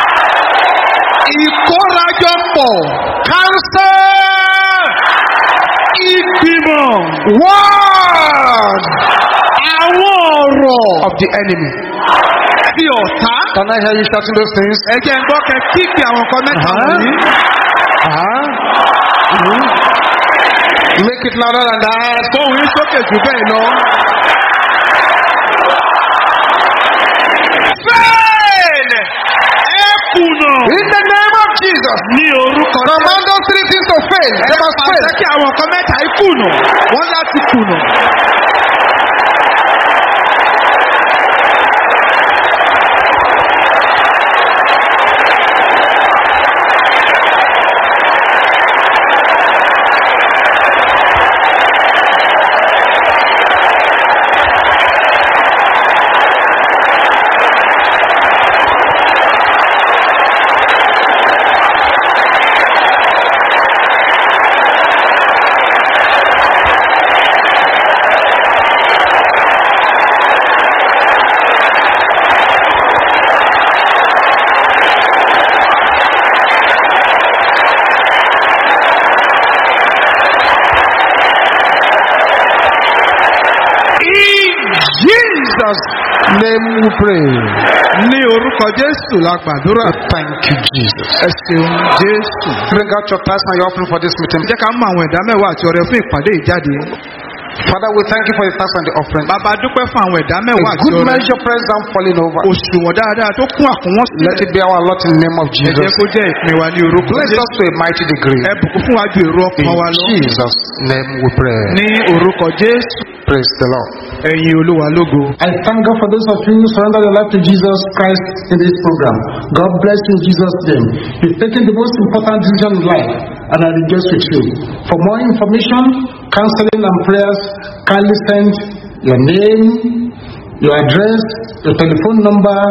Ìkórajọpọ̀. counsel, Ìgbìmọ̀. word Àwọn ọ̀rọ̀ of the enemy. ti ọ̀tá. Can I hear you shouting those things? Ẹ jẹ́ n gbọ́ kẹ́ kíkì àwọn nǹkan mẹ́ta Huh? wọ̀nyí. Huh? Hmm? Make it louder than that. Fóun yín sókè jù bẹ́ẹ̀ lọ. Fail! Ẹ kùnà. In the name of Jesus. Ní orúkọ Jésù. Command those three things to fail. They must Pàṣẹ fail. kí àwọn nǹkan mẹ́ta yìí kùnà. Wọ́n láti kùnà. Jesus' name we pray. Ní orúkọ Jésù la gbàdúrà. Thank you, Jesus. Ẹ ṣeun Jésù. Bring out your tithes and your offering for this meeting. Jẹ́ ká mú àwọn ẹ̀dá mẹ́wàá àti ọrẹ fún ìpàdé ìjáde. Father, we thank you for your tithes and the offering. Bàbá dúpẹ́ fún àwọn ẹ̀dá A mẹ́wàá àti good ọrẹ. measure pressed down falling over. Òṣùwọ̀n dáadáa tó kún àkúnwọ́n Let sílẹ̀. it be our lot in the name of Ẹ jẹ́ Jesus. kó jẹ́ ìpín wa ní orúkọ Bless Jésù. us to a mighty degree. Ẹ bùkún fún wa ju èrò ọkàn wa In lọ. Jesus' name we pray. Ní orúkọ Jésù. Praise the Lord. Ẹ̀yin Olúwa lógo. I thank God for those of you who surrender your life to Jesus Christ in this program. God bless you in Jesus' name. You've taken the most important decision in life, and I rejoice with you. For more information, counseling, and prayers, kindly send your name, your address, your telephone number,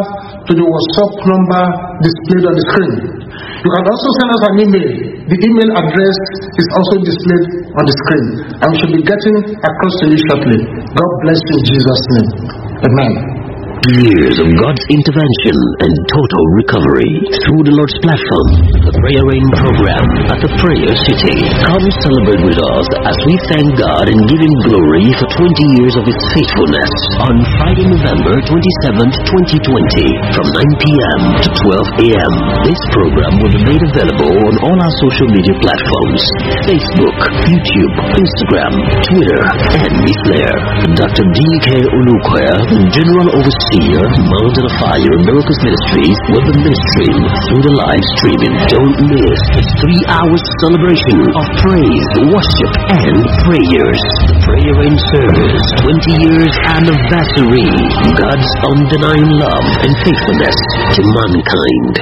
to the WhatsApp number displayed on the screen. You can also send us an email. The email address is also displayed on the screen, and we should be getting across to you shortly. God bless you in Jesus' name. Amen. Years of God's intervention and total recovery through the Lord's platform, the Prayer Rain program at the Prayer City. Come celebrate with us as we thank God and give Him glory for twenty years of His faithfulness on Friday, November twenty-seventh, twenty twenty from nine p.m. to twelve a.m. This program will be made available on all our social media platforms: Facebook, YouTube, Instagram, Twitter, and Mixlr. Doctor D K Olukoya, the General Overseer Mountain of Fire Miracles Ministries, will be ministering through the live streaming. Don't miss this three-hour celebration of praise, worship, and prayers. The Prayer Rain Service twenty years anniversary. God's undenying love and faithfulness to mankind.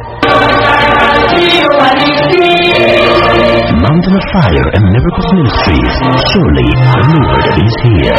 Mountain of Fire and Miracles Ministries. Surely the Lord is here.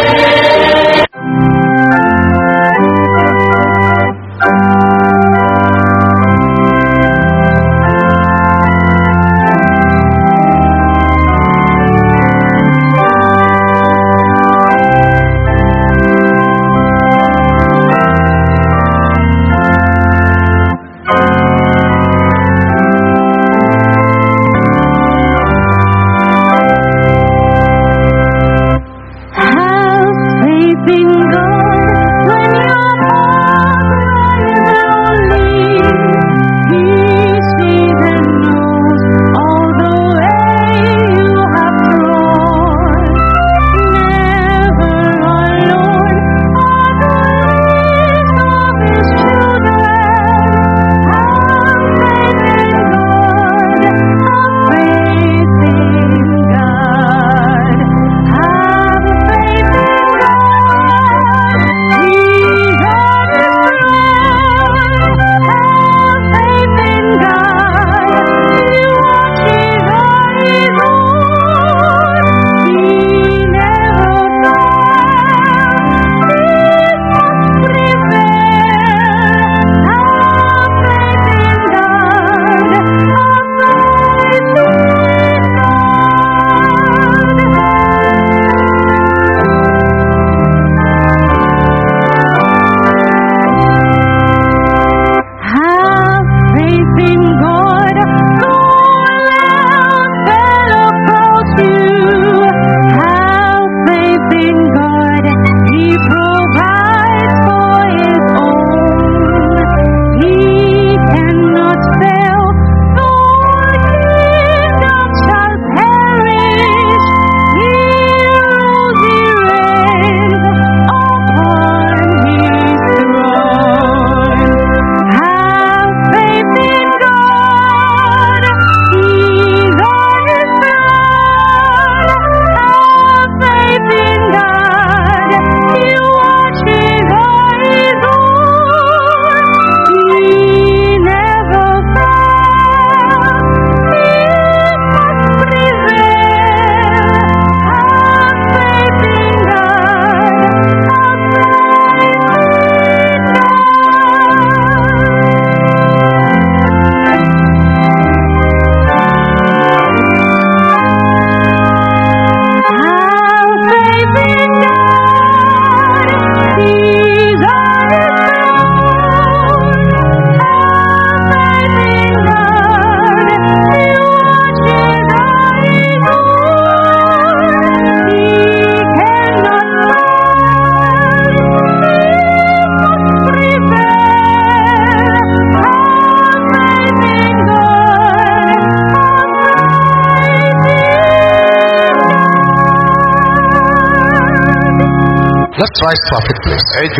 Let's rise to our feet, please. Raise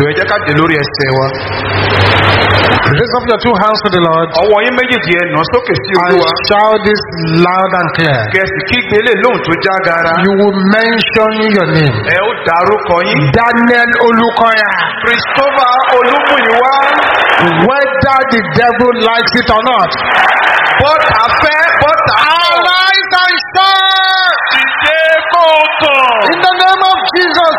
up your two hands to the Lord and shout this loud and clear. You will mention your name. Daniel Olukoya. Christopher Olumuyiwa. Whether the devil likes it or not. But affair, but arise and shine. In the name of Jesus.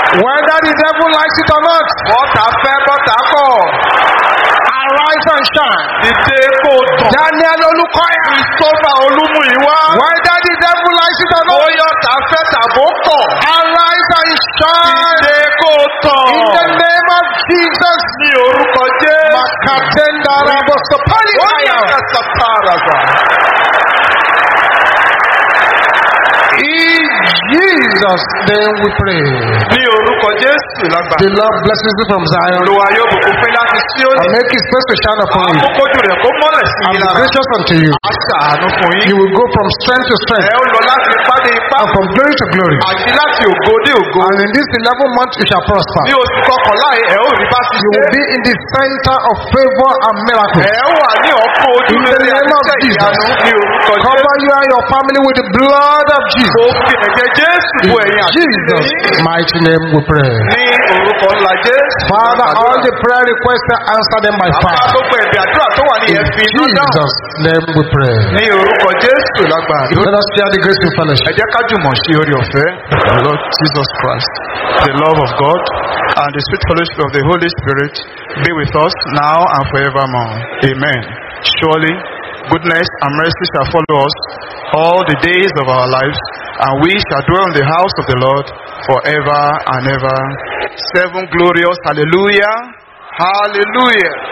Whether the devil likes it or not, Bọ́tà fẹ́ bọ́tà kọ̀. arise and shine. Dìde kó tàn. Daniel Olukoya. Christopher Olúmúyìwá. Whether the devil likes it or not, Bóyá ta fẹ́ tàbó kọ̀. arise and shine. Dìde kó tàn. In the name of Jesus. Ní orúkọ Jésù. Makatenda Rabosopali Ó yẹ Aya. ká sàpàràgà. In Jesus' name we pray. Ní orúkọ Jésù lágbàá. The Lord blesses you from Zion Olúwa yóò bùkún fún láti Síónì. and make his face to shine upon you. Àkókòjù rẹ̀ kó mọ́lẹ̀ sí And i be lára. gracious unto you. A ṣàánú fún You yín. will go from strength to Ẹ strength ó lọ láti ipá dé ipá. and from glory to glory. Àti láti ògo dé ògo. And in this eleven months you shall prosper. Ní oṣù kọkànlá yìí, ẹ ó rí bá ti You ṣe. will be in the center of favor and miracles. Ẹ ó wà ní ọ̀pọ̀ ojú In the rere name of àti iṣẹ́ Jesus. ìyanu ní orúkọ Cover Jésù. you and your family with the blood of Jesus. Ó fi ẹ̀jẹ̀ Jésù In bo ẹ̀yìn àti Jesus' ìdílé. mighty name we pray. Ní orúkọ ńlá Jésù. Father, all the prayer requests are answered them by Àpá fire. gbogbo ẹ̀bí àdúrà tó wà ní In ẹ̀fín iná dáhùn. Jesus' name we pray. Ní orúkọ Jésù lágbàá. Let us share the grace in Ẹ fellowship. jẹ́ ká jùmọ̀ sí orí ọ̀fẹ́. The Lord Jesus Christ, the love of God, and the sweet fellowship of the Holy Spirit be with us now and forevermore. Amen. Surely, goodness and mercy shall follow us all the days of our lives, and we shall dwell in the house of the Lord forever and ever. Seven glorious hallelujah. Hallelujah.